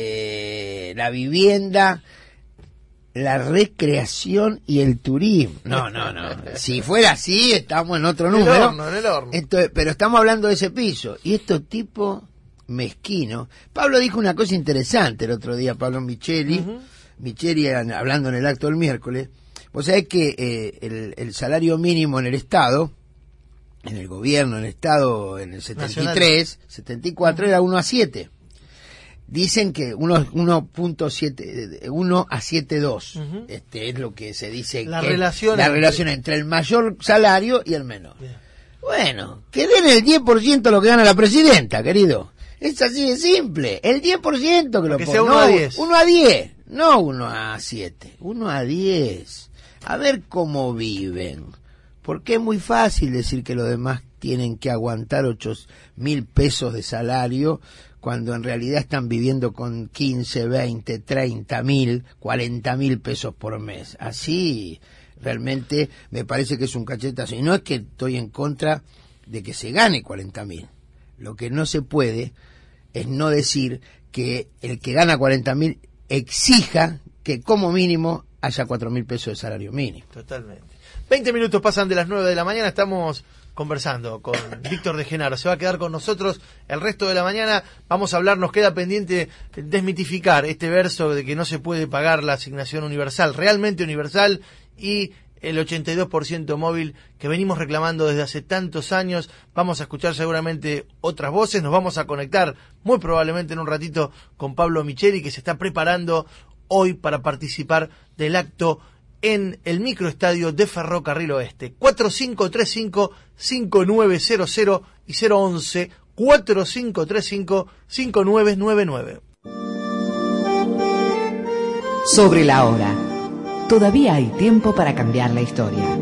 la vivienda, la recreación y el turismo. No. Si fuera así, estamos en otro número. En el horno. Pero estamos hablando de ese piso. Y estos tipos mezquinos. Pablo dijo una cosa interesante el otro día, Pablo Micheli. Micheli, hablando en el acto del miércoles. Vos sabés que el salario mínimo en el Estado, en el gobierno, en el Estado, en el 73, 74, era 1 a 7. Dicen que 1.7, 1 a 7.2. Es lo que se dice. La relación entre el mayor salario y el menor. Bien. Bueno, que den el 10% lo que gana la presidenta, querido. Es así de simple. El 10% que lo ponga. 1 a 10. 1 a 10. No 1 a 7. 1 a 10. A ver cómo viven. Porque es muy fácil decir que los demás tienen que aguantar 8.000 pesos de salario cuando en realidad están viviendo con 15, 20, 30.000, 40.000 pesos por mes. Así realmente me parece que es un cachetazo. Y no es que estoy en contra de que se gane 40.000. Lo que no se puede es no decir que el que gana 40.000 exija que como mínimo haya 4.000 pesos de salario mínimo. Totalmente. 20 minutos pasan de las 9 de la mañana, estamos conversando con Víctor de Genaro. Se va a quedar con nosotros el resto de la mañana. Vamos a hablar, nos queda pendiente desmitificar este verso de que no se puede pagar la asignación universal, realmente universal, y el 82% móvil que venimos reclamando desde hace tantos años. Vamos a escuchar seguramente otras voces, nos vamos a conectar muy probablemente en un ratito con Pablo Micheli, que se está preparando hoy para participar del acto en el microestadio de Ferrocarril Oeste. 4535-5900 y 011 4535-5999. Sobre la hora. Todavía hay tiempo para cambiar la historia.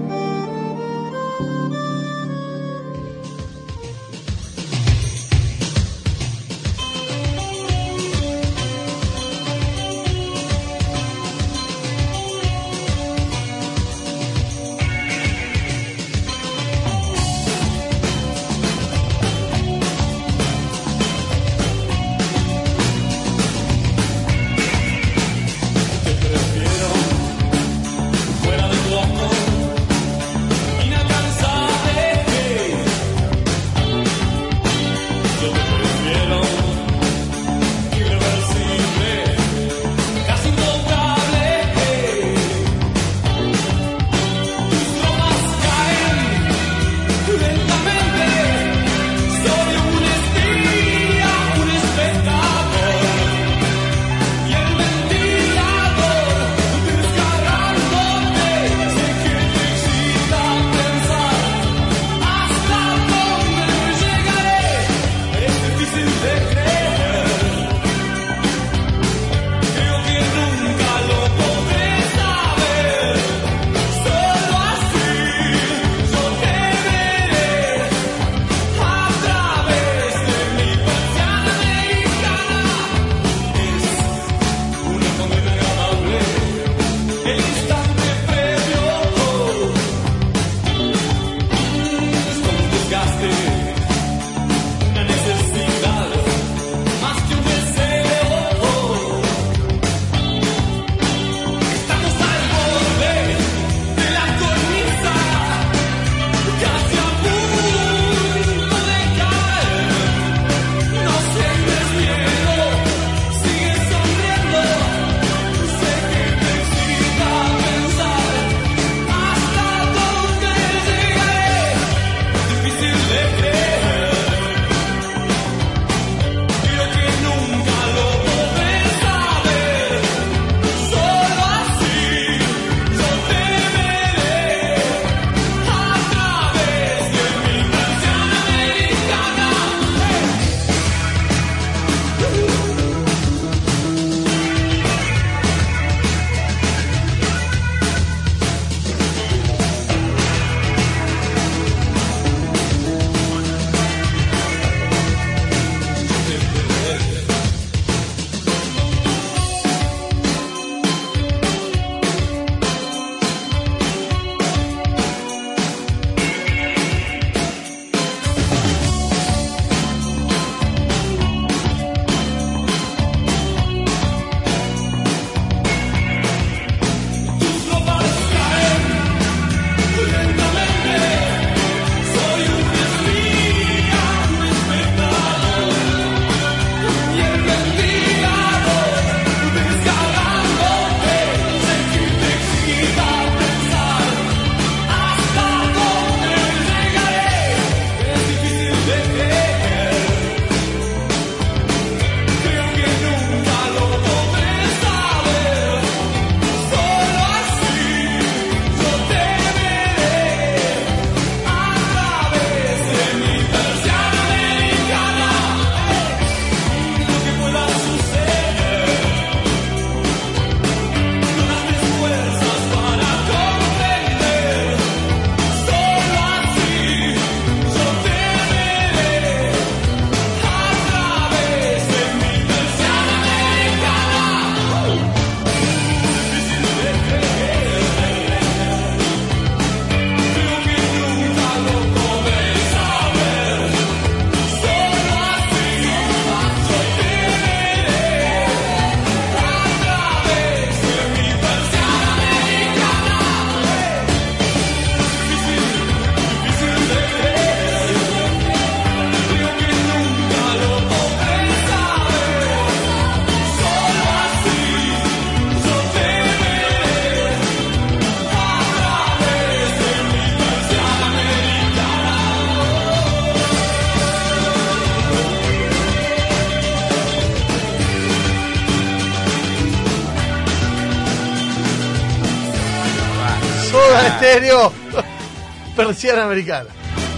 Estéreo. Persiana americana.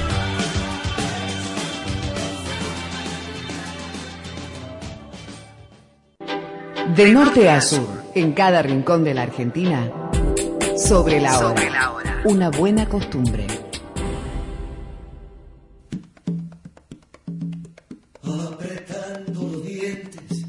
De norte a sur, en cada rincón de la Argentina, sobre la hora. Una buena costumbre. Apretando los dientes,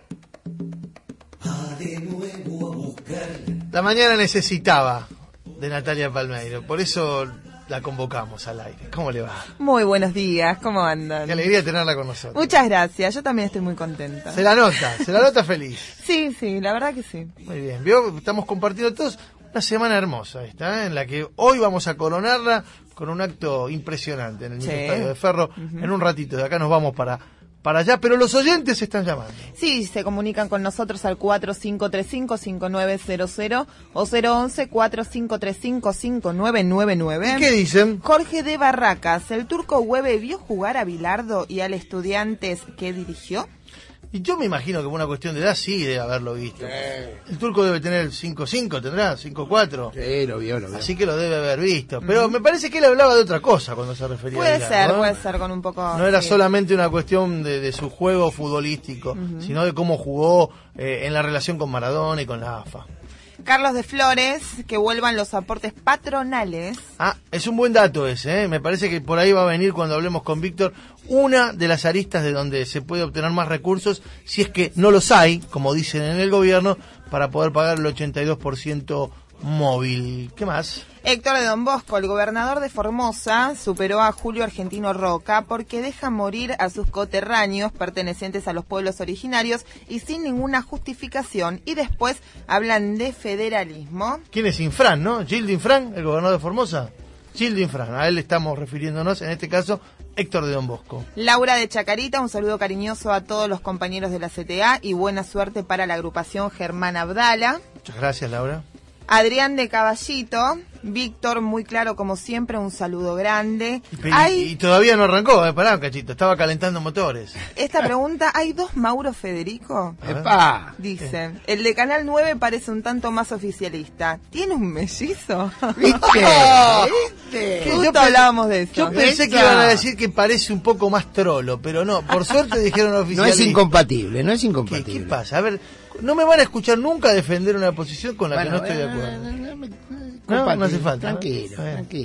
de nuevo a buscar. La mañana necesitaba de Natalia Palmeiro, por eso la convocamos al aire. ¿Cómo le va? Muy buenos días, ¿cómo andan? Qué alegría tenerla con nosotros. Muchas gracias, yo también estoy muy contenta. Se la nota feliz. Sí, la verdad que sí. Muy bien, ¿vio? Estamos compartiendo todos una semana hermosa esta, en la que hoy vamos a coronarla con un acto impresionante en el mismo estadio de Ferro. En un ratito, de acá nos vamos para allá, pero los oyentes se están llamando. Sí, se comunican con nosotros al 4535-5900 o 011-4535-5999. ¿Y qué dicen? Jorge de Barracas, ¿el Turco Hueve vio jugar a Bilardo y al Estudiantes que dirigió? Y yo me imagino que por una cuestión de edad sí debe haberlo visto. El Turco debe tener 5-5, ¿tendrá? 5-4. Sí, lo vio. Así que lo debe haber visto. Pero me parece que él hablaba de otra cosa cuando se refería a Bilardo, ¿no? Puede ser con un poco... No era solamente una cuestión de su juego futbolístico, sino de cómo jugó en la relación con Maradona y con la AFA. Carlos de Flores, que vuelvan los aportes patronales. Ah, es un buen dato ese, ¿eh? Me parece que por ahí va a venir cuando hablemos con Víctor una de las aristas de donde se puede obtener más recursos, si es que no los hay, como dicen en el gobierno, para poder pagar el 82% móvil. ¿Qué más? Héctor de Don Bosco, el gobernador de Formosa, superó a Julio Argentino Roca porque deja morir a sus coterráneos pertenecientes a los pueblos originarios y sin ninguna justificación. Y después hablan de federalismo. ¿Quién es Infran, no? Gildo Infran, el gobernador de Formosa. Gildo Infran, a él estamos refiriéndonos, en este caso, Héctor de Don Bosco. Laura de Chacarita, un saludo cariñoso a todos los compañeros de la CTA y buena suerte para la agrupación Germán Abdala. Muchas gracias, Laura. Adrián de Caballito, Víctor, muy claro como siempre, un saludo grande. Y todavía no arrancó, pará, cachito, estaba calentando motores. Esta pregunta, ¿hay dos Mauro Federico? ¡Epa! Dicen, el de Canal 9 parece un tanto más oficialista. ¿Tiene un mellizo? ¿Viste? Justo hablábamos de eso. Yo pensé que iban a decir que parece un poco más trolo, pero no, por suerte dijeron oficialista. No es incompatible. ¿Qué pasa? A ver, no me van a escuchar nunca defender una posición con la que no estoy de acuerdo. No hace falta. Tranquilo.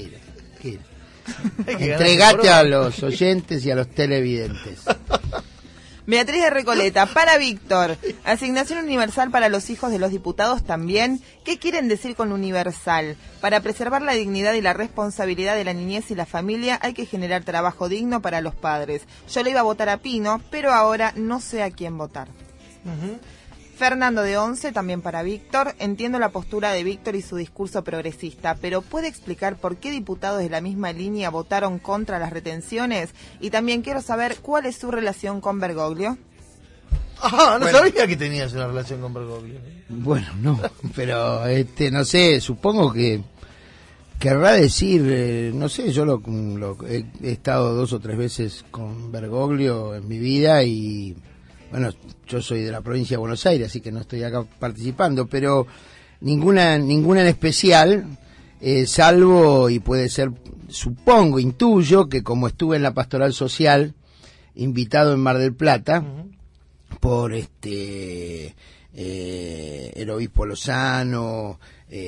Entregate a los oyentes y a los televidentes. Beatriz de Recoleta, para Víctor, asignación universal para los hijos de los diputados también. ¿Qué quieren decir con universal? Para preservar la dignidad y la responsabilidad de la niñez y la familia hay que generar trabajo digno para los padres. Yo le iba a votar a Pino, pero ahora no sé a quién votar. Fernando de Once, también para Víctor. Entiendo la postura de Víctor y su discurso progresista, pero ¿puede explicar por qué diputados de la misma línea votaron contra las retenciones? Y también quiero saber cuál es su relación con Bergoglio. No sabía que tenías una relación con Bergoglio. Bueno, no, pero no sé, supongo que querrá decir, no sé, yo he estado 2 o 3 veces con Bergoglio en mi vida y... Bueno, yo soy de la provincia de Buenos Aires, así que no estoy acá participando, pero ninguna en especial, salvo, y puede ser, supongo, intuyo, que como estuve en la Pastoral Social, invitado en Mar del Plata, por el obispo Lozano,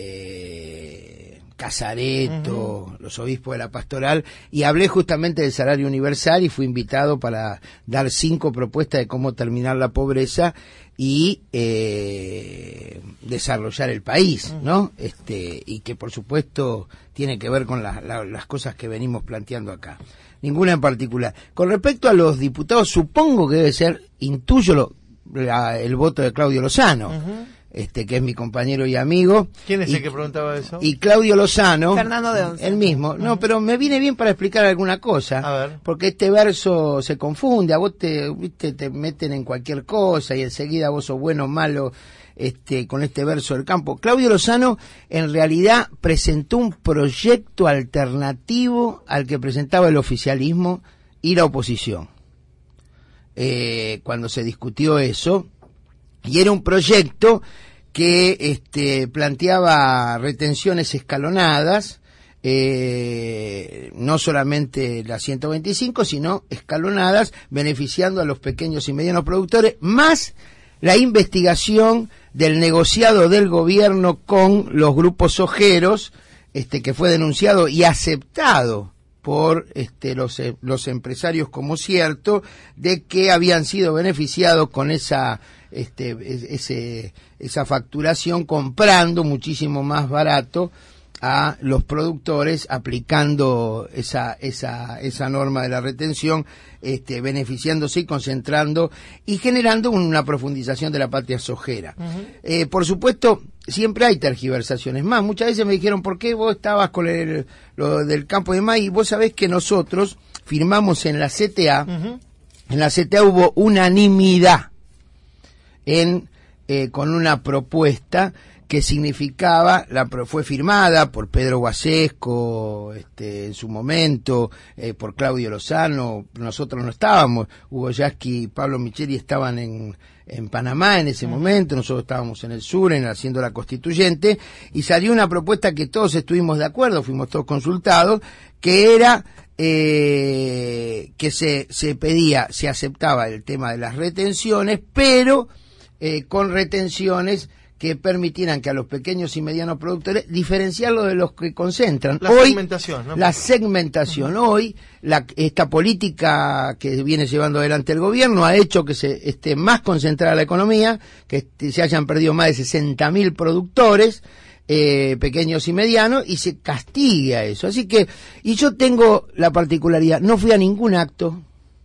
Casareto, los obispos de la Pastoral, y hablé justamente del salario universal y fui invitado para dar 5 propuestas de cómo terminar la pobreza y desarrollar el país, ¿no? Y que por supuesto tiene que ver con las cosas que venimos planteando acá. Ninguna en particular. Con respecto a los diputados, supongo que debe ser, intuyo el voto de Claudio Lozano. Que es mi compañero y amigo. ¿Quién es el que preguntaba eso? Y Claudio Lozano, Fernando de Once. el mismo. No, pero me viene bien para explicar alguna cosa. A ver. Porque este verso se confunde, a vos te meten en cualquier cosa y enseguida vos sos bueno o malo con este verso del campo. Claudio Lozano en realidad presentó un proyecto alternativo al que presentaba el oficialismo y la oposición. Cuando se discutió eso, y era un proyecto que planteaba retenciones escalonadas, no solamente las 125, sino escalonadas, beneficiando a los pequeños y medianos productores, más la investigación del negociado del gobierno con los grupos sojeros, que fue denunciado y aceptado por los empresarios como cierto, de que habían sido beneficiados con esa facturación, comprando muchísimo más barato a los productores, aplicando esa norma de la retención, beneficiándose y concentrando y generando una profundización de la patria sojera. Por supuesto, siempre hay tergiversaciones más. Muchas veces me dijeron, ¿por qué vos estabas con lo del campo de maíz? Vos sabés que nosotros firmamos en la CTA, en la CTA hubo unanimidad con una propuesta que significaba, fue firmada por Pedro Guasesco, en su momento, por Claudio Lozano. Nosotros no estábamos, Hugo Yasky y Pablo Micheli estaban en Panamá en ese momento, nosotros estábamos en el sur, haciendo la constituyente, y salió una propuesta que todos estuvimos de acuerdo, fuimos todos consultados, que era que se aceptaba el tema de las retenciones, pero con retenciones que permitieran que a los pequeños y medianos productores diferenciarlo de los que concentran. Segmentación, ¿no? La segmentación. Hoy, esta política que viene llevando adelante el gobierno ha hecho que se esté más concentrada la economía, que se hayan perdido más de 60.000 productores, pequeños y medianos, y se castigue a eso. Así que, y yo tengo la particularidad, no fui a ningún acto.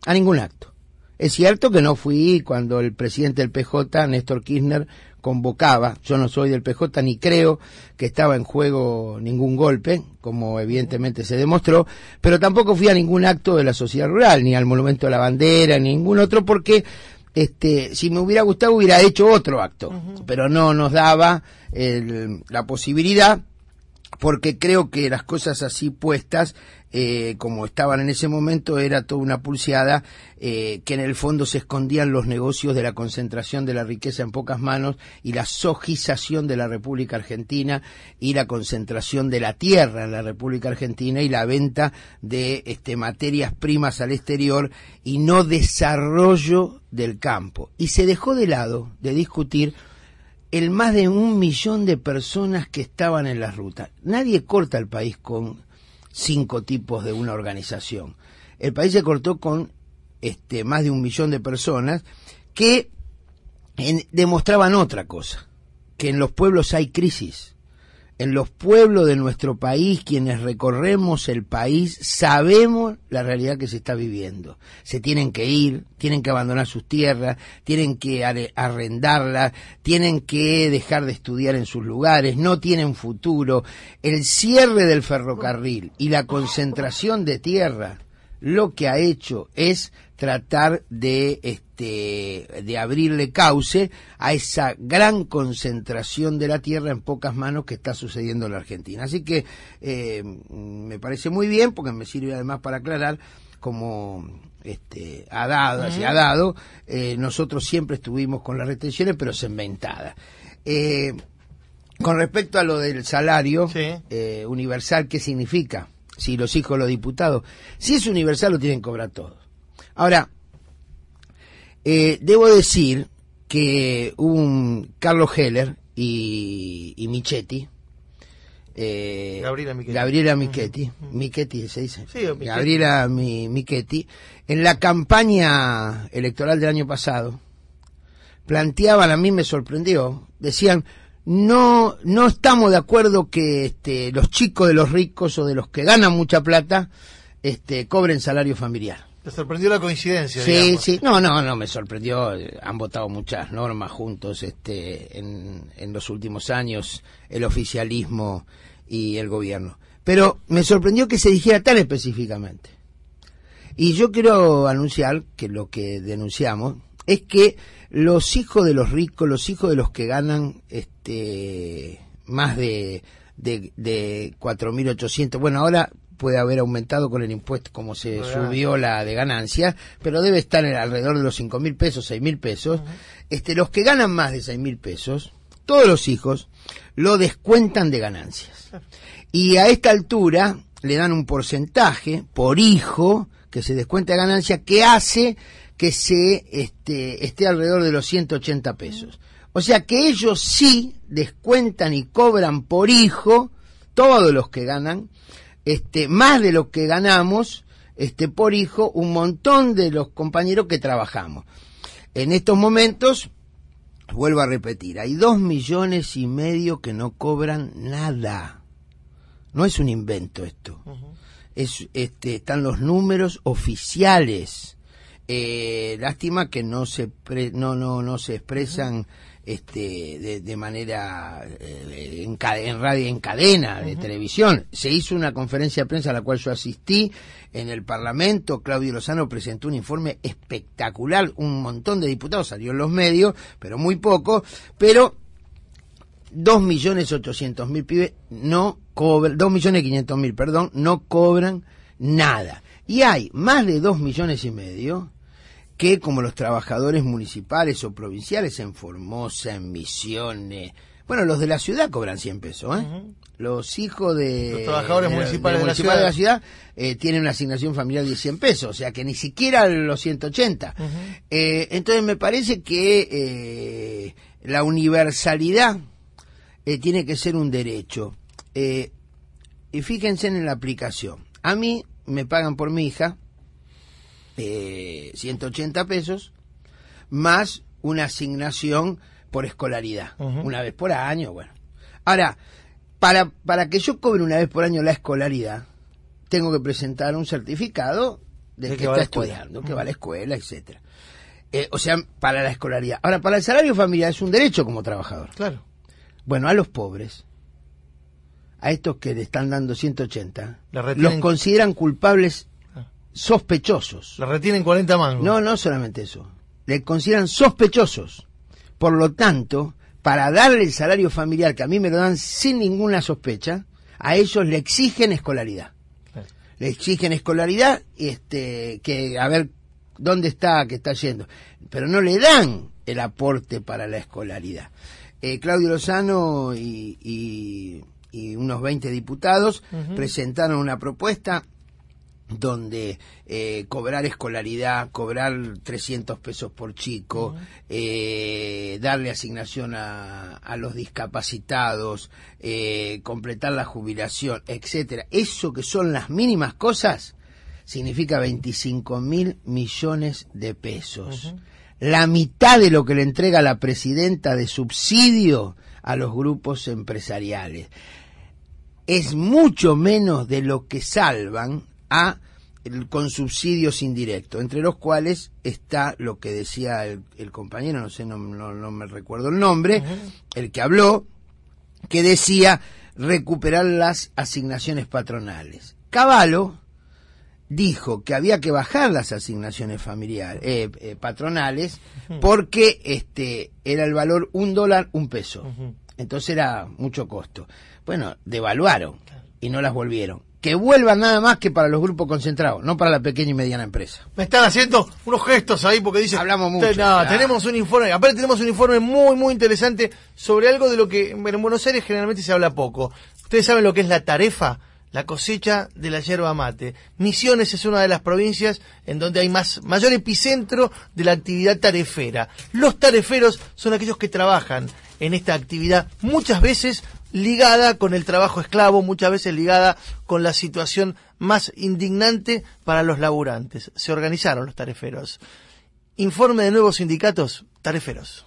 Es cierto que no fui cuando el presidente del PJ, Néstor Kirchner, convocaba. Yo no soy del PJ ni creo que estaba en juego ningún golpe, como evidentemente se demostró, pero tampoco fui a ningún acto de la sociedad rural, ni al Monumento a la Bandera, ni ningún otro, porque si me hubiera gustado hubiera hecho otro acto, pero no nos daba la posibilidad, porque creo que las cosas así puestas, como estaban en ese momento, era toda una pulseada, que en el fondo se escondían los negocios de la concentración de la riqueza en pocas manos y la sojización de la República Argentina y la concentración de la tierra en la República Argentina y la venta de materias primas al exterior y no desarrollo del campo. Y se dejó de lado de discutir el más de 1 millón de personas que estaban en las rutas. Nadie corta el país con 5 tipos de una organización. El país se cortó con más de 1 millón de personas que demostraban otra cosa, que en los pueblos hay crisis. En los pueblos de nuestro país, quienes recorremos el país, sabemos la realidad que se está viviendo. Se tienen que ir, tienen que abandonar sus tierras, tienen que arrendarlas, tienen que dejar de estudiar en sus lugares, no tienen futuro. El cierre del ferrocarril y la concentración de tierra lo que ha hecho es tratar de abrirle cauce a esa gran concentración de la tierra en pocas manos que está sucediendo en la Argentina. Así que me parece muy bien, porque me sirve además para aclarar como ha dado, nosotros siempre estuvimos con las retenciones, pero segmentadas. Con respecto a lo del salario universal, ¿qué significa? Si los hijos de los diputados, si es universal lo tienen que cobrar todos. Ahora, debo decir que Carlos Heller y Michetti, Gabriela Michetti, Michetti se dice, sí, Gabriela Michetti, en la campaña electoral del año pasado, planteaban, a mí me sorprendió, decían, no estamos de acuerdo que los chicos de los ricos o de los que ganan mucha plata cobren salario familiar. ¿Te sorprendió la coincidencia? Sí, digamos? sí. No me sorprendió. Han votado muchas normas juntos en los últimos años, el oficialismo y el gobierno. Pero me sorprendió que se dijera tan específicamente. Y yo quiero anunciar que lo que denunciamos es que los hijos de los ricos, los hijos de los que ganan más de 4.800, bueno, ahora puede haber aumentado con el impuesto como se subió la de ganancia, pero debe estar alrededor de los 5.000 pesos, 6.000 pesos. Los que ganan más de 6.000 pesos todos los hijos, lo descuentan de ganancias. Y a esta altura le dan un porcentaje por hijo que se descuenta de ganancia, que hace que se esté alrededor de los 180 pesos. O sea que ellos sí descuentan y cobran por hijo, todos los que ganan, más de lo que ganamos por hijo, un montón de los compañeros que trabajamos. En estos momentos, vuelvo a repetir, hay 2,5 millones que no cobran nada. No es un invento esto. Están los números oficiales. Lástima que no se expresan de manera en radio, en cadena de televisión. Se hizo una conferencia de prensa a la cual yo asistí en el Parlamento. Claudio Lozano presentó un informe espectacular, un montón de diputados, salió en los medios, pero muy poco, pero 2.800.000 pibes no cobran, 2.500.000, perdón, no cobran nada. Y hay más de 2,5 millones que, como los trabajadores municipales o provinciales en Formosa, en Misiones, bueno, los de la ciudad cobran 100 pesos, Los hijos de los trabajadores municipales de la ciudad tienen una asignación familiar de 100 pesos, o sea que ni siquiera los 180. Entonces me parece que la universalidad tiene que ser un derecho. Y fíjense en la aplicación. A mí me pagan por mi hija 180 pesos más una asignación por escolaridad, una vez por año, bueno. Ahora, para que yo cobre una vez por año la escolaridad, tengo que presentar un certificado de que está estudiando, que va a la escuela, etcétera. O sea, para la escolaridad. Ahora, para el salario familiar es un derecho como trabajador. Claro. Bueno, a los pobres, a estos que le están dando 180, los consideran culpables sospechosos. Le retienen 40 mangos. No solamente eso. Le consideran sospechosos. Por lo tanto, para darle el salario familiar, que a mí me lo dan sin ninguna sospecha, a ellos le exigen escolaridad. Claro. Le exigen escolaridad, que a ver dónde está, que está yendo. Pero no le dan el aporte para la escolaridad. Claudio Lozano y unos 20 diputados presentaron una propuesta donde cobrar escolaridad, cobrar 300 pesos por chico, darle asignación a los discapacitados, completar la jubilación, etcétera. Eso que son las mínimas cosas significa 25.000 millones de pesos. La mitad de lo que le entrega la presidenta de subsidio a los grupos empresariales. Es mucho menos de lo que salvan con subsidios indirectos, entre los cuales está lo que decía el compañero, no me recuerdo el nombre, el que habló, que decía recuperar las asignaciones patronales. Cavallo dijo que había que bajar las asignaciones familiares, patronales, porque era el valor $1, $1. Entonces era mucho costo. Bueno, devaluaron y no las volvieron. Que vuelvan nada más que para los grupos concentrados, no para la pequeña y mediana empresa. Me están haciendo unos gestos ahí porque dicen... Hablamos mucho. Tenemos un informe, aparte tenemos un informe muy, muy interesante sobre algo de lo que en Buenos Aires generalmente se habla poco. Ustedes saben lo que es la tarefa, la cosecha de la yerba mate. Misiones es una de las provincias en donde hay mayor epicentro de la actividad tarefera. Los tareferos son aquellos que trabajan en esta actividad, muchas veces ligada con el trabajo esclavo, muchas veces ligada con la situación más indignante para los laburantes. Se organizaron los tareferos. Informe de nuevos sindicatos, tareferos.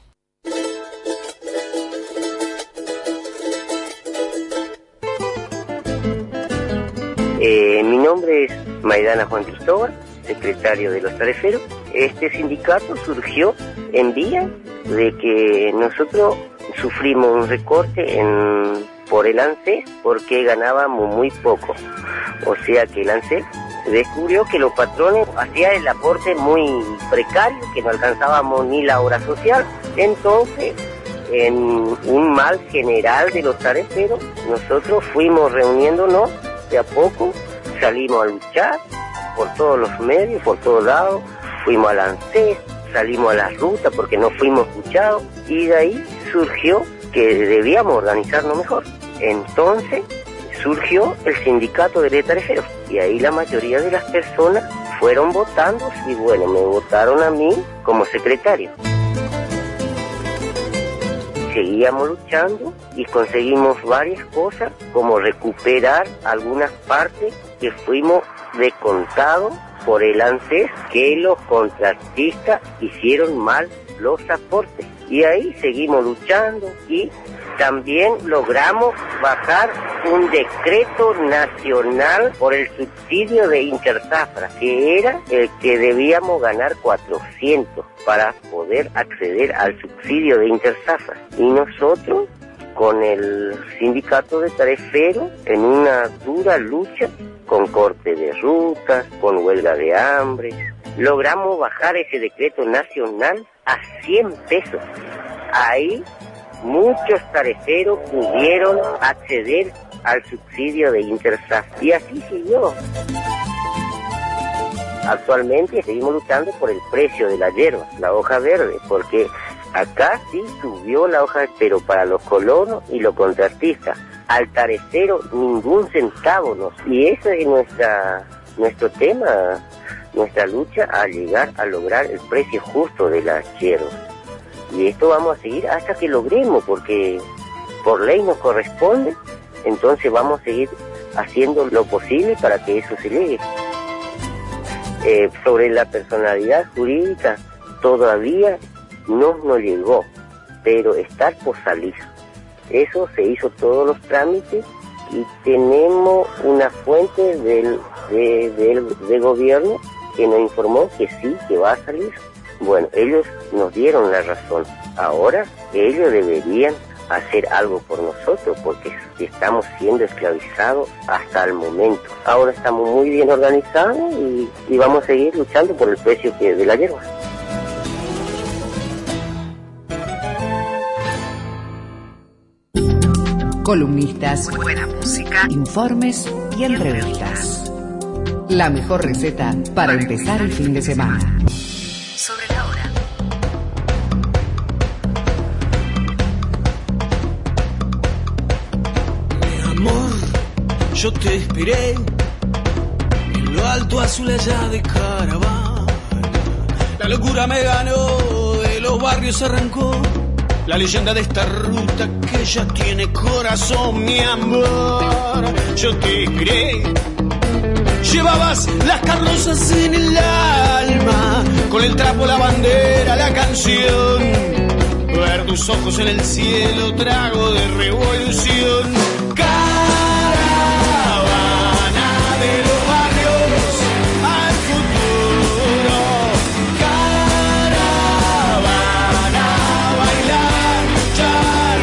Mi nombre es Maidana Juan Cristóbal, secretario de los tareferos. Este sindicato surgió en vía de que nosotros sufrimos un recorte por el ANSES porque ganábamos muy poco. O sea que el ANSES descubrió que los patrones hacían el aporte muy precario, que no alcanzábamos ni la hora social. Entonces, en un mal general de los tareferos, nosotros fuimos reuniéndonos de a poco, salimos a luchar por todos los medios, por todos lados, fuimos al ANSES, salimos a las rutas porque no fuimos escuchados, y de ahí surgió que debíamos organizarnos mejor. Entonces surgió el sindicato de tareferos y ahí la mayoría de las personas fueron votando y bueno, me votaron a mí como secretario. Seguíamos luchando y conseguimos varias cosas, como recuperar algunas partes que fuimos descontados por el ANSES, que los contratistas hicieron mal los aportes. Y ahí seguimos luchando y también logramos bajar un decreto nacional por el subsidio de Interzafra, que era el que debíamos ganar 400 para poder acceder al subsidio de Interzafra. Y nosotros, con el sindicato de tareferos, en una dura lucha, con corte de rutas, con huelga de hambre, logramos bajar ese decreto nacional a 100 pesos. Ahí muchos tareferos pudieron acceder al subsidio de Interzafra y así siguió. Actualmente seguimos luchando por el precio de la hierba, la hoja verde, porque acá sí subió la hoja, pero para los colonos y los contratistas, al tarecero ningún centavo. Y ese es nuestro tema, nuestra lucha a llegar a lograr el precio justo de la hierba. Y esto vamos a seguir hasta que logremos, porque por ley nos corresponde, entonces vamos a seguir haciendo lo posible para que eso se llegue. Sobre la personalidad jurídica todavía no nos llegó, pero está por salir. Eso se hizo todos los trámites y tenemos una fuente de gobierno que nos informó que sí, que va a salir. Bueno, ellos nos dieron la razón. Ahora ellos deberían hacer algo por nosotros porque estamos siendo esclavizados hasta el momento. Ahora estamos muy bien organizados y vamos a seguir luchando por el precio de la hierba. Columnistas, buena música, informes y entrevistas. La mejor receta para empezar el fin de semana. Sobre la hora. Mi amor, yo te esperé en lo alto azul allá de Caravana. La locura me ganó, de los barrios arrancó la leyenda de esta ruta que ya tiene corazón, mi amor. Yo te esperé. Llevabas las carrozas en el alma, con el trapo, la bandera, la canción. Ver tus ojos en el cielo, trago de revolución. Caravana de los barrios al futuro. Caravana a bailar, luchar,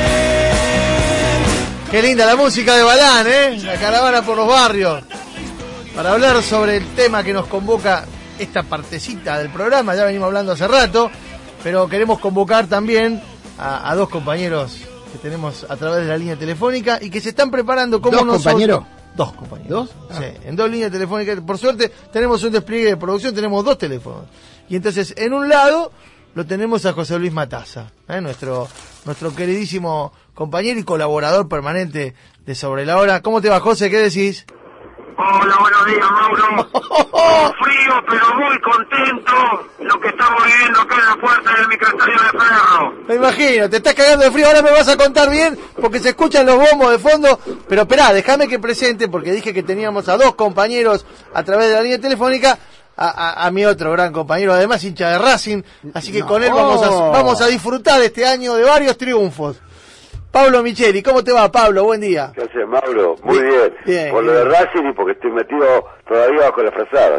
beber. Qué linda la música de Balán, la caravana por los barrios. Para hablar sobre el tema que nos convoca esta partecita del programa, ya venimos hablando hace rato, pero queremos convocar también a dos compañeros que tenemos a través de la línea telefónica y que se están preparando como nosotros. ¿Compañeros? Dos compañeros. ¿Dos? Sí, en dos líneas telefónicas. Por suerte tenemos un despliegue de producción, tenemos dos teléfonos. Y entonces, en un lado, lo tenemos a José Luis Mataza, nuestro queridísimo compañero y colaborador permanente de Sobre la Hora. ¿Cómo te va, José? ¿Qué decís? Hola, buenos días, Mauro. Frío, pero muy contento. Lo que estamos viendo acá en la puerta del microestadio de Ferro. Me imagino, te estás cagando de frío. Ahora me vas a contar bien porque se escuchan los bombos de fondo. Pero esperá, déjame que presente, porque dije que teníamos a dos compañeros a través de la línea telefónica. A mi otro gran compañero, además hincha de Racing. Así que con él vamos a disfrutar este año de varios triunfos. Pablo Micheli, ¿cómo te va, Pablo? Buen día. ¿Qué haces, Mauro? Muy bien. Por lo de Racing y porque estoy metido todavía bajo la frazada.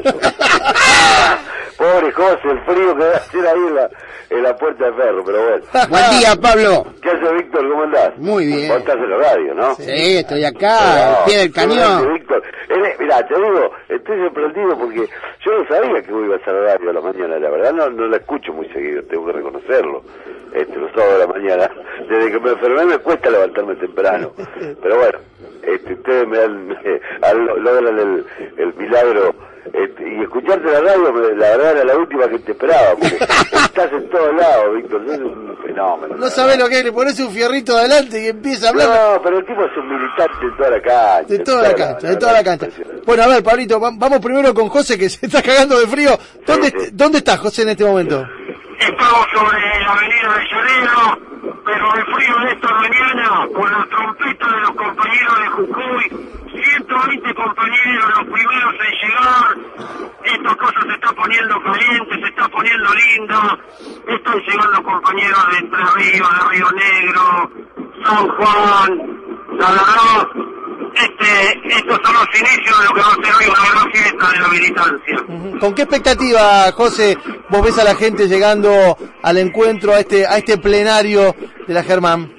Pobre José, el frío que va a hacer ahí en la puerta de Ferro, pero bueno. Buen día, Pablo. ¿Qué haces, Víctor? ¿Cómo andás? Muy bien. Vos estás en la radio, ¿no? Sí, estoy acá, al pie del cañón. Víctor, mirá, te digo, estoy sorprendido porque yo no sabía que vos ibas a la radio a la mañana, la verdad no la escucho muy seguido, tengo que reconocerlo. Los sábados de la mañana, desde que me enfermé me cuesta levantarme temprano, pero bueno, ustedes logran el milagro y escucharte la radio, la verdad era la última que te esperaba, porque estás en todos lados, Víctor, sos un fenómeno. No sabés lo que es, le pones un fierrito adelante y empieza a hablar. No, pero el tipo es un militante de toda la cancha. De toda la cancha. Bueno, a ver, Pablito, vamos primero con José, que se está cagando de frío. ¿Dónde estás, José, en este momento? Estamos sobre la avenida de Llanero, pero el frío de esta mañana, con la trompeta de los compañeros de Jujuy, 120 compañeros, los primeros en llegar. Esta cosa se está poniendo caliente, se está poniendo linda. Están llegando compañeros de Entre Ríos, de Río Negro, San Juan. La verdad, estos son los inicios de lo que va a ser hoy una gran fiesta de la militancia. ¿Con qué expectativa, José, vos ves a la gente llegando al encuentro, a este plenario de la Germán?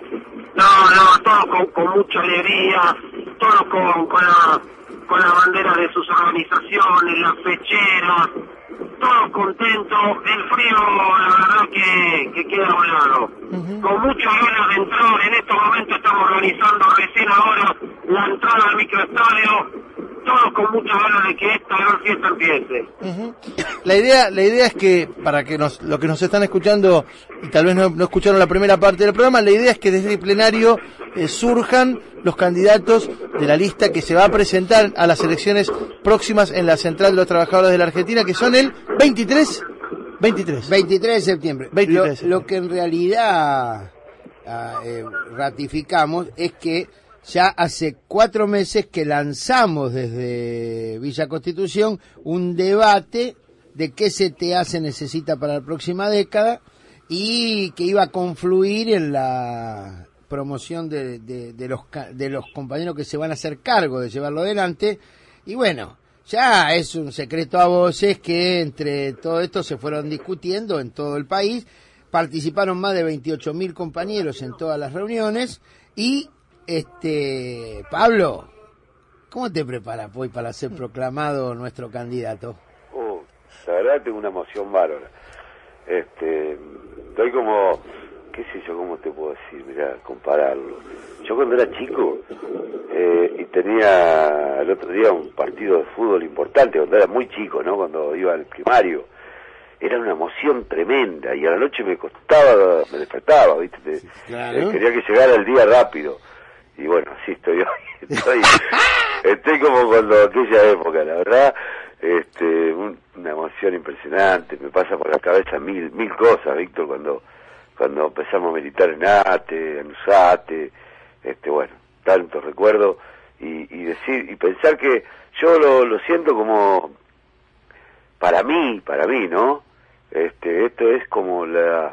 No, todos con mucha alegría, todos con la bandera de sus organizaciones, las fecheras, todos contentos. El frío, la verdad que queda a un lado. Con muchas ganas de entrar. En estos momentos estamos organizando recién ahora la entrada al microestadio. Todos con muchas ganas de que esta gran fiesta empiece. La idea es que, para que los que nos están escuchando y tal vez no escucharon la primera parte del programa, la idea es que desde el plenario surjan los candidatos de la lista que se va a presentar a las elecciones próximas en la Central de los Trabajadores de la Argentina, que son el 23 de septiembre. Lo que en realidad ratificamos es que ya hace 4 meses que lanzamos desde Villa Constitución un debate de qué CTA se necesita para la próxima década y que iba a confluir en la promoción de los compañeros que se van a hacer cargo de llevarlo adelante. Y bueno, ya es un secreto a voces que entre todo esto se fueron discutiendo en todo el país. Participaron más de 28.000 compañeros en todas las reuniones y Pablo, ¿cómo te preparas hoy para ser proclamado nuestro candidato? La verdad tengo una emoción bárbara. Estoy como, qué sé yo, ¿cómo te puedo decir? Mirá, compararlo. Yo cuando era chico y tenía el otro día un partido de fútbol importante, cuando era muy chico, ¿no? Cuando iba al primario, era una emoción tremenda y a la noche me despertaba, ¿viste? Claro. Quería que llegara el día rápido. Y bueno, así estoy hoy. Estoy como cuando aquella época, la verdad, una emoción impresionante. Me pasa por la cabeza mil cosas, Víctor, cuando empezamos a militar en ATE, en USATE, bueno, tantos recuerdos y pensar que yo lo siento como para mí, ¿no? Esto es como el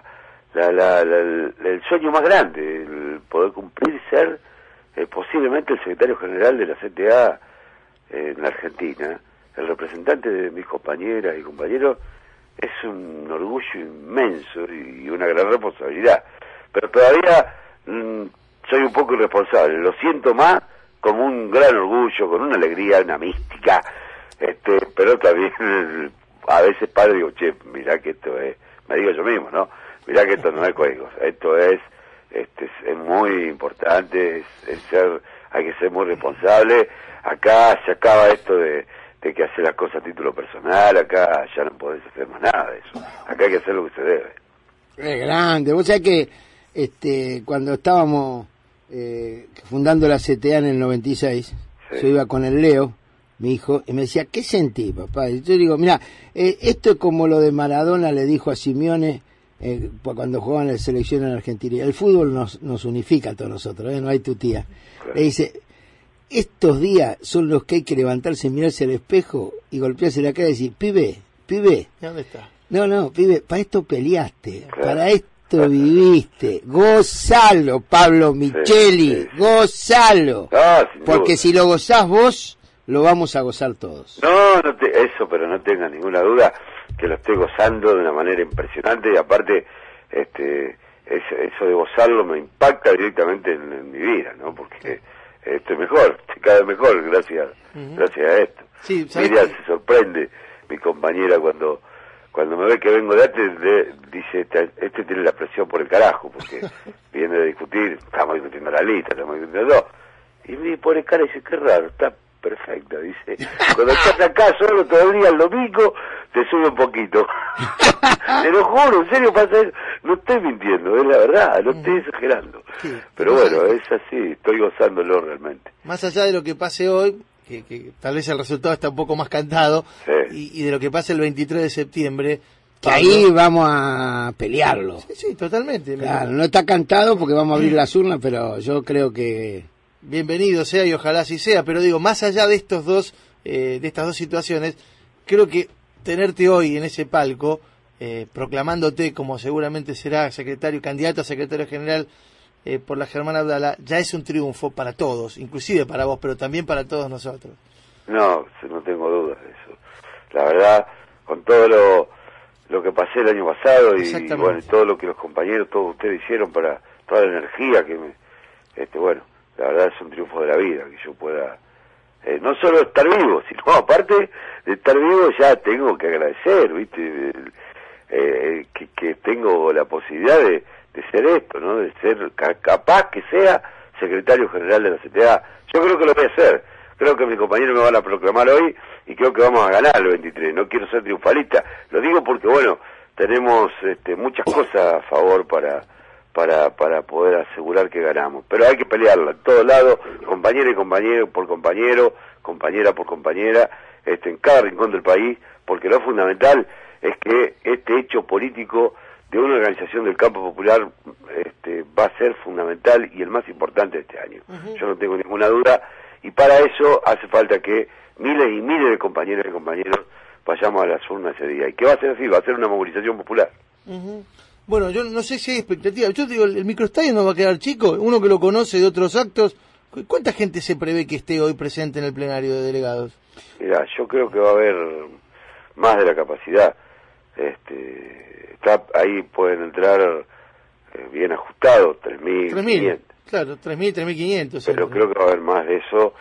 sueño más grande, el poder cumplir, ser posiblemente el secretario general de la CTA en la Argentina, el representante de mis compañeras y compañeros. Es un orgullo inmenso y una gran responsabilidad, pero todavía soy un poco irresponsable, lo siento más como un gran orgullo, con una alegría, una mística, pero también a veces, padre, digo, che, mirá que esto es, me digo yo mismo, ¿no? Mirá que esto no es cualquier cosa, esto es muy importante, hay que ser muy responsable. Acá se acaba esto de que hacer las cosas a título personal, acá ya no podés hacer más nada de eso, acá hay que hacer lo que se debe. Es grande, vos sabés que cuando estábamos fundando la CTA en el 96, yo iba con el Leo, mi hijo, y me decía, ¿qué sentí, papá? Y yo digo, mira, esto es como lo de Maradona le dijo a Simeone cuando jugaban en la selección en Argentina. El fútbol nos unifica a todos nosotros, no hay tu tía. Claro. Le dice, estos días son los que hay que levantarse, mirarse al espejo y golpearse la cara y decir, pibe. ¿Dónde está? No, pibe, para esto peleaste, claro, para esto viviste, gozalo, Pablo Micheli, gozalo. Porque si lo gozás vos, lo vamos a gozar todos. Pero no tenga ninguna duda que lo estoy gozando de una manera impresionante y aparte, eso de gozarlo me impacta directamente en mi vida, ¿no? Porque estoy mejor, estoy cada vez mejor gracias a esto. Sí, Miriam se sorprende, mi compañera, cuando me ve que vengo de ATE, dice, este tiene la presión por el carajo, porque viene de discutir, estamos discutiendo la lista, estamos discutiendo todo. Y me pone cara y dice, qué raro, está perfecta, dice. Cuando estás acá solo todo el día, el domingo, te sube un poquito. Te lo juro, en serio pasa eso. No estoy mintiendo, es la verdad, no estoy exagerando. Sí. Pero bueno, es así, estoy gozándolo realmente. Más allá de lo que pase hoy, que tal vez el resultado está un poco más cantado, y de lo que pase el 23 de septiembre... Que ahí vamos a pelearlo. Sí, totalmente. Claro, no está cantado porque vamos a abrir las urnas, pero yo creo que... Bienvenido sea y ojalá así sea, pero digo, más allá de estos dos, de estas dos situaciones, creo que tenerte hoy en ese palco, proclamándote como seguramente será candidato a secretario general por la Germán Abdala, ya es un triunfo para todos, inclusive para vos, pero también para todos nosotros. No tengo dudas de eso. La verdad, con todo lo que pasé el año pasado y bueno, todo lo que los compañeros, todos ustedes hicieron para toda la energía que me... bueno, la verdad es un triunfo de la vida que yo pueda no solo estar vivo, sino aparte de estar vivo ya tengo que agradecer, ¿viste? Que tengo la posibilidad de ser esto, ¿no? De ser capaz que sea secretario general de la CTA. Yo creo que lo voy a hacer. Creo que mis compañeros me van a proclamar hoy y creo que vamos a ganar el 23. No quiero ser triunfalista. Lo digo porque, bueno, tenemos muchas cosas a favor para poder asegurar que ganamos. Pero hay que pelearla en todos lados, compañero y compañero por compañero, compañera por compañera, en cada rincón del país, porque lo fundamental es que este hecho político de una organización del campo popular va a ser fundamental y el más importante de este año. Yo no tengo ninguna duda. Y para eso hace falta que miles y miles de compañeros y compañeros vayamos a las urnas ese día. ¿Y qué va a ser así? Va a ser una movilización popular. Bueno, yo no sé si hay expectativa. Yo digo, el microestadio no va a quedar chico. Uno que lo conoce de otros actos. ¿Cuánta gente se prevé que esté hoy presente en el plenario de delegados? Mira, yo creo que va a haber más de la capacidad. Ahí pueden entrar bien ajustados, 3.500. Claro, 3.000, 3.500. Pero creo que va a haber más de eso.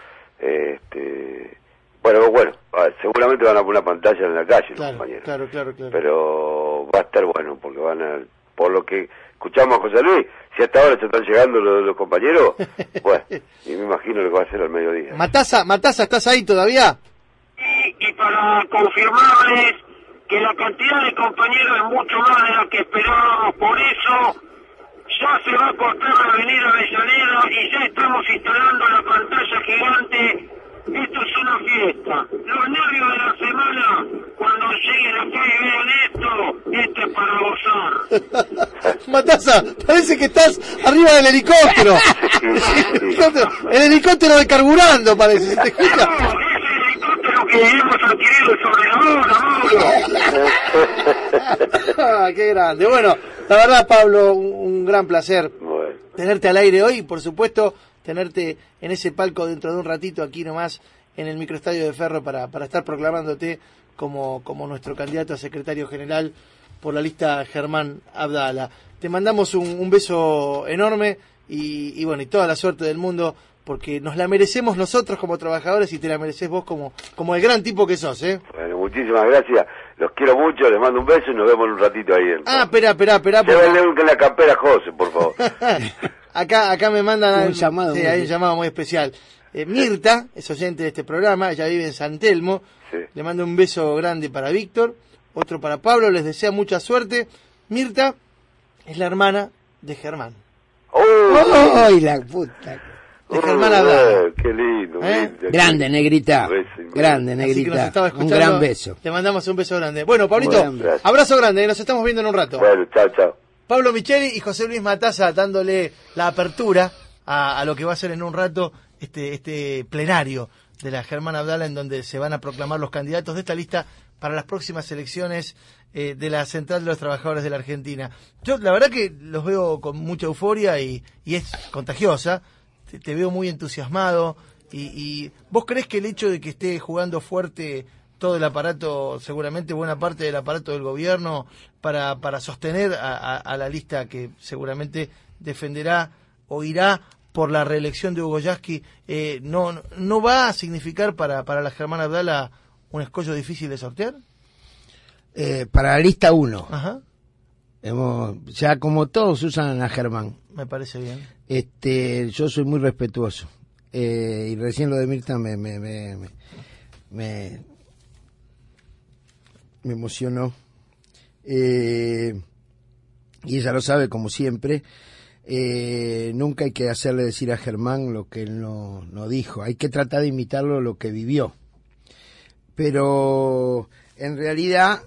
Bueno, seguramente van a poner una pantalla en la calle, los compañeros. Claro. Pero va a estar bueno, porque por lo que escuchamos a José Luis, si hasta ahora se están llegando los compañeros, bueno, y me imagino lo que va a ser al mediodía. Matassa, ¿estás ahí todavía? Y para confirmarles que la cantidad de compañeros es mucho más de la que esperábamos, por eso ya se va a cortar la avenida Avellaneda y ya estamos instalando la pantalla gigante. Esto es una fiesta. Los nervios de la semana, cuando lleguen acá y vean esto es para gozar. Matassa, parece que estás arriba del helicóptero. El helicóptero de carburando, parece. ¿Se te escucha? No, es el helicóptero que hemos adquirido sobre ahora, Qué grande. Bueno, la verdad, Pablo, un gran placer tenerte al aire hoy y, por supuesto, tenerte en ese palco dentro de un ratito aquí nomás en el microestadio de Ferro para estar proclamándote como nuestro candidato a secretario general por la lista Germán Abdala. Te mandamos un beso enorme y bueno, y toda la suerte del mundo, porque nos la merecemos nosotros como trabajadores y te la mereces vos como el gran tipo que sos, ¿eh? Bueno, muchísimas gracias. Los quiero mucho, les mando un beso y nos vemos en un ratito ahí. Espera. Llévenle que la campera José, por favor. Acá me mandan un llamado. Sí, hay un llamado muy especial. Mirta es oyente de este programa, ella vive en San Telmo. Le mando un beso grande para Víctor, otro para Pablo, les desea mucha suerte. Mirta es la hermana de Germán. ¡Ay, la puta! De Germán Abdala. Qué lindo. Grande, negrita. Grande, negrita. Un gran beso. Te mandamos un beso grande. Bueno, Pablito, abrazo grande, nos estamos viendo en un rato. Bueno, chao. Pablo Micheli y José Luis Matassa dándole la apertura a lo que va a ser en un rato este plenario de la Germán Abdala, en donde se van a proclamar los candidatos de esta lista para las próximas elecciones de la Central de los Trabajadores de la Argentina. Yo la verdad que los veo con mucha euforia y es contagiosa. Te veo muy entusiasmado y ¿vos creés que el hecho de que esté jugando fuerte todo el aparato, seguramente buena parte del aparato del gobierno, para sostener a la lista que seguramente defenderá o irá por la reelección de Hugo Yasky, no va a significar para la Germán Abdala un escollo difícil de sortear? Para la lista 1. Ajá. Ya como todos usan a Germán. Me parece bien. Yo soy muy respetuoso. y recién lo de Mirta me emocionó. Y ella lo sabe, como siempre. Nunca hay que hacerle decir a Germán lo que él no dijo. Hay que tratar de imitarlo lo que vivió. Pero en realidad,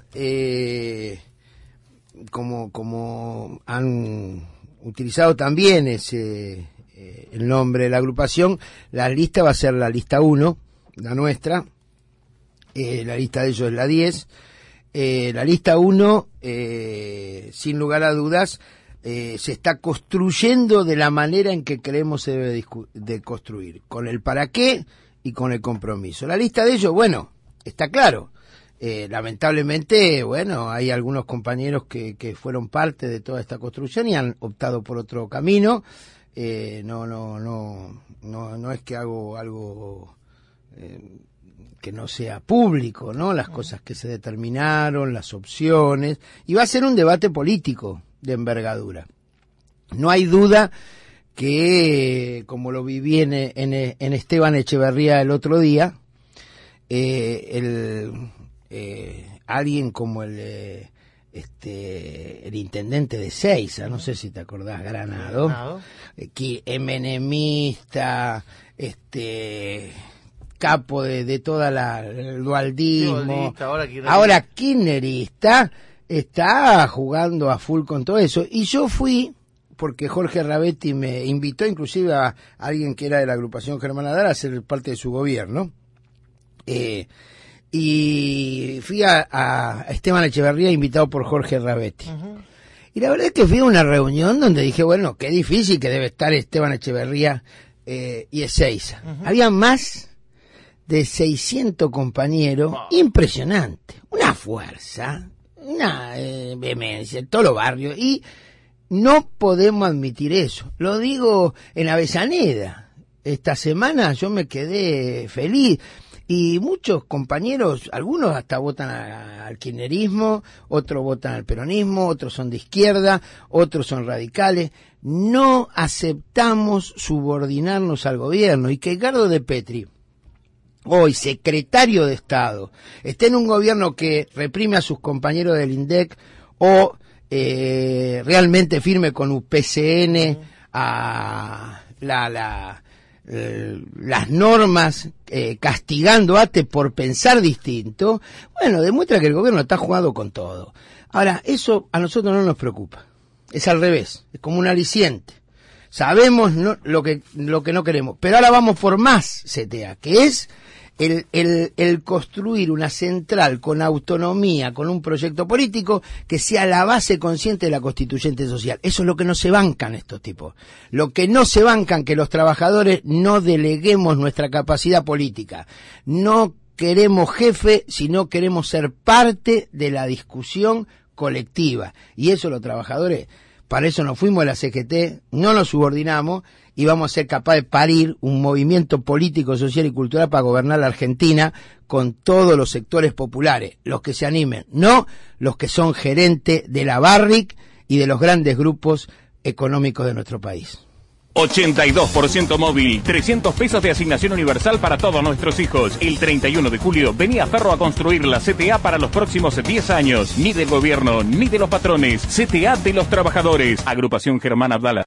como han utilizado también el nombre de la agrupación, la lista va a ser la lista 1, la nuestra. La lista de ellos es la 10. La lista 1, sin lugar a dudas, se está construyendo de la manera en que creemos se debe de construir, con el para qué y con el compromiso. La lista de ellos, bueno, está claro. Lamentablemente, bueno, hay algunos compañeros que fueron parte de toda esta construcción y han optado por otro camino. No es que hago algo que no sea público, ¿no? Las cosas que se determinaron, las opciones, y va a ser un debate político de envergadura. No hay duda que, como lo viví en Esteban Echeverría el otro día, alguien como el intendente de Seiza, no sé si te acordás, Granado, menemista, capo de toda el dualdismo, ahora kirchnerista, está jugando a full con todo eso. Y yo fui, porque Jorge Rabetti me invitó, inclusive a alguien que era de la agrupación Germán Adara, a ser parte de su gobierno, y fui a Esteban Echeverría invitado por Jorge Rabetti. Y la verdad es que fui a una reunión donde dije, bueno, qué difícil que debe estar Esteban Echeverría y Ezeiza. Había más de 600 compañeros, impresionante, una fuerza, una vehemencia en todos los barrios, y no podemos admitir eso. Lo digo en Avellaneda, esta semana yo me quedé feliz, y muchos compañeros, algunos hasta votan al kirchnerismo, otros votan al peronismo, otros son de izquierda, otros son radicales. No aceptamos subordinarnos al gobierno, y que Edgardo de Petri, hoy secretario de Estado, esté en un gobierno que reprime a sus compañeros del INDEC o realmente firme con UPCN a las normas, castigando a ATE por pensar distinto, bueno, demuestra que el gobierno está jugando con todo. Ahora, eso a nosotros no nos preocupa, es al revés, es como un aliciente. Sabemos lo que no queremos, pero ahora vamos por más CTA, que es el construir una central con autonomía, con un proyecto político que sea la base consciente de la constituyente social. Eso es lo que no se bancan estos tipos. Lo que no se bancan, que los trabajadores no deleguemos nuestra capacidad política. No queremos jefe, sino queremos ser parte de la discusión colectiva. Y eso los trabajadores, para eso nos fuimos a la CGT, no nos subordinamos, y vamos a ser capaces de parir un movimiento político, social y cultural para gobernar la Argentina con todos los sectores populares, los que se animen, no los que son gerentes de la Barrick y de los grandes grupos económicos de nuestro país. 82% móvil, 300 pesos de asignación universal para todos nuestros hijos. El 31 de julio vení a Ferro a construir la CTA para los próximos 10 años. Ni del gobierno, ni de los patrones. CTA de los trabajadores. Agrupación Germán Abdala.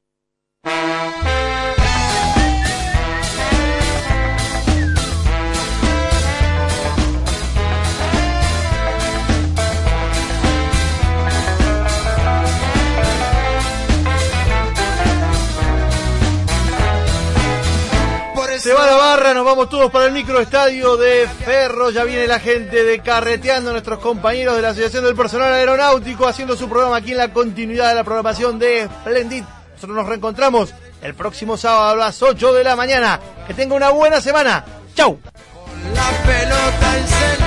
Se va la barra, nos vamos todos para el microestadio de Ferro. Ya viene la gente de Carreteando, nuestros compañeros de la Asociación del Personal Aeronáutico, haciendo su programa aquí en la continuidad de la programación de Splendid. Nosotros nos reencontramos el próximo sábado a las 8 de la mañana. Que tenga una buena semana. ¡Chau! La pelota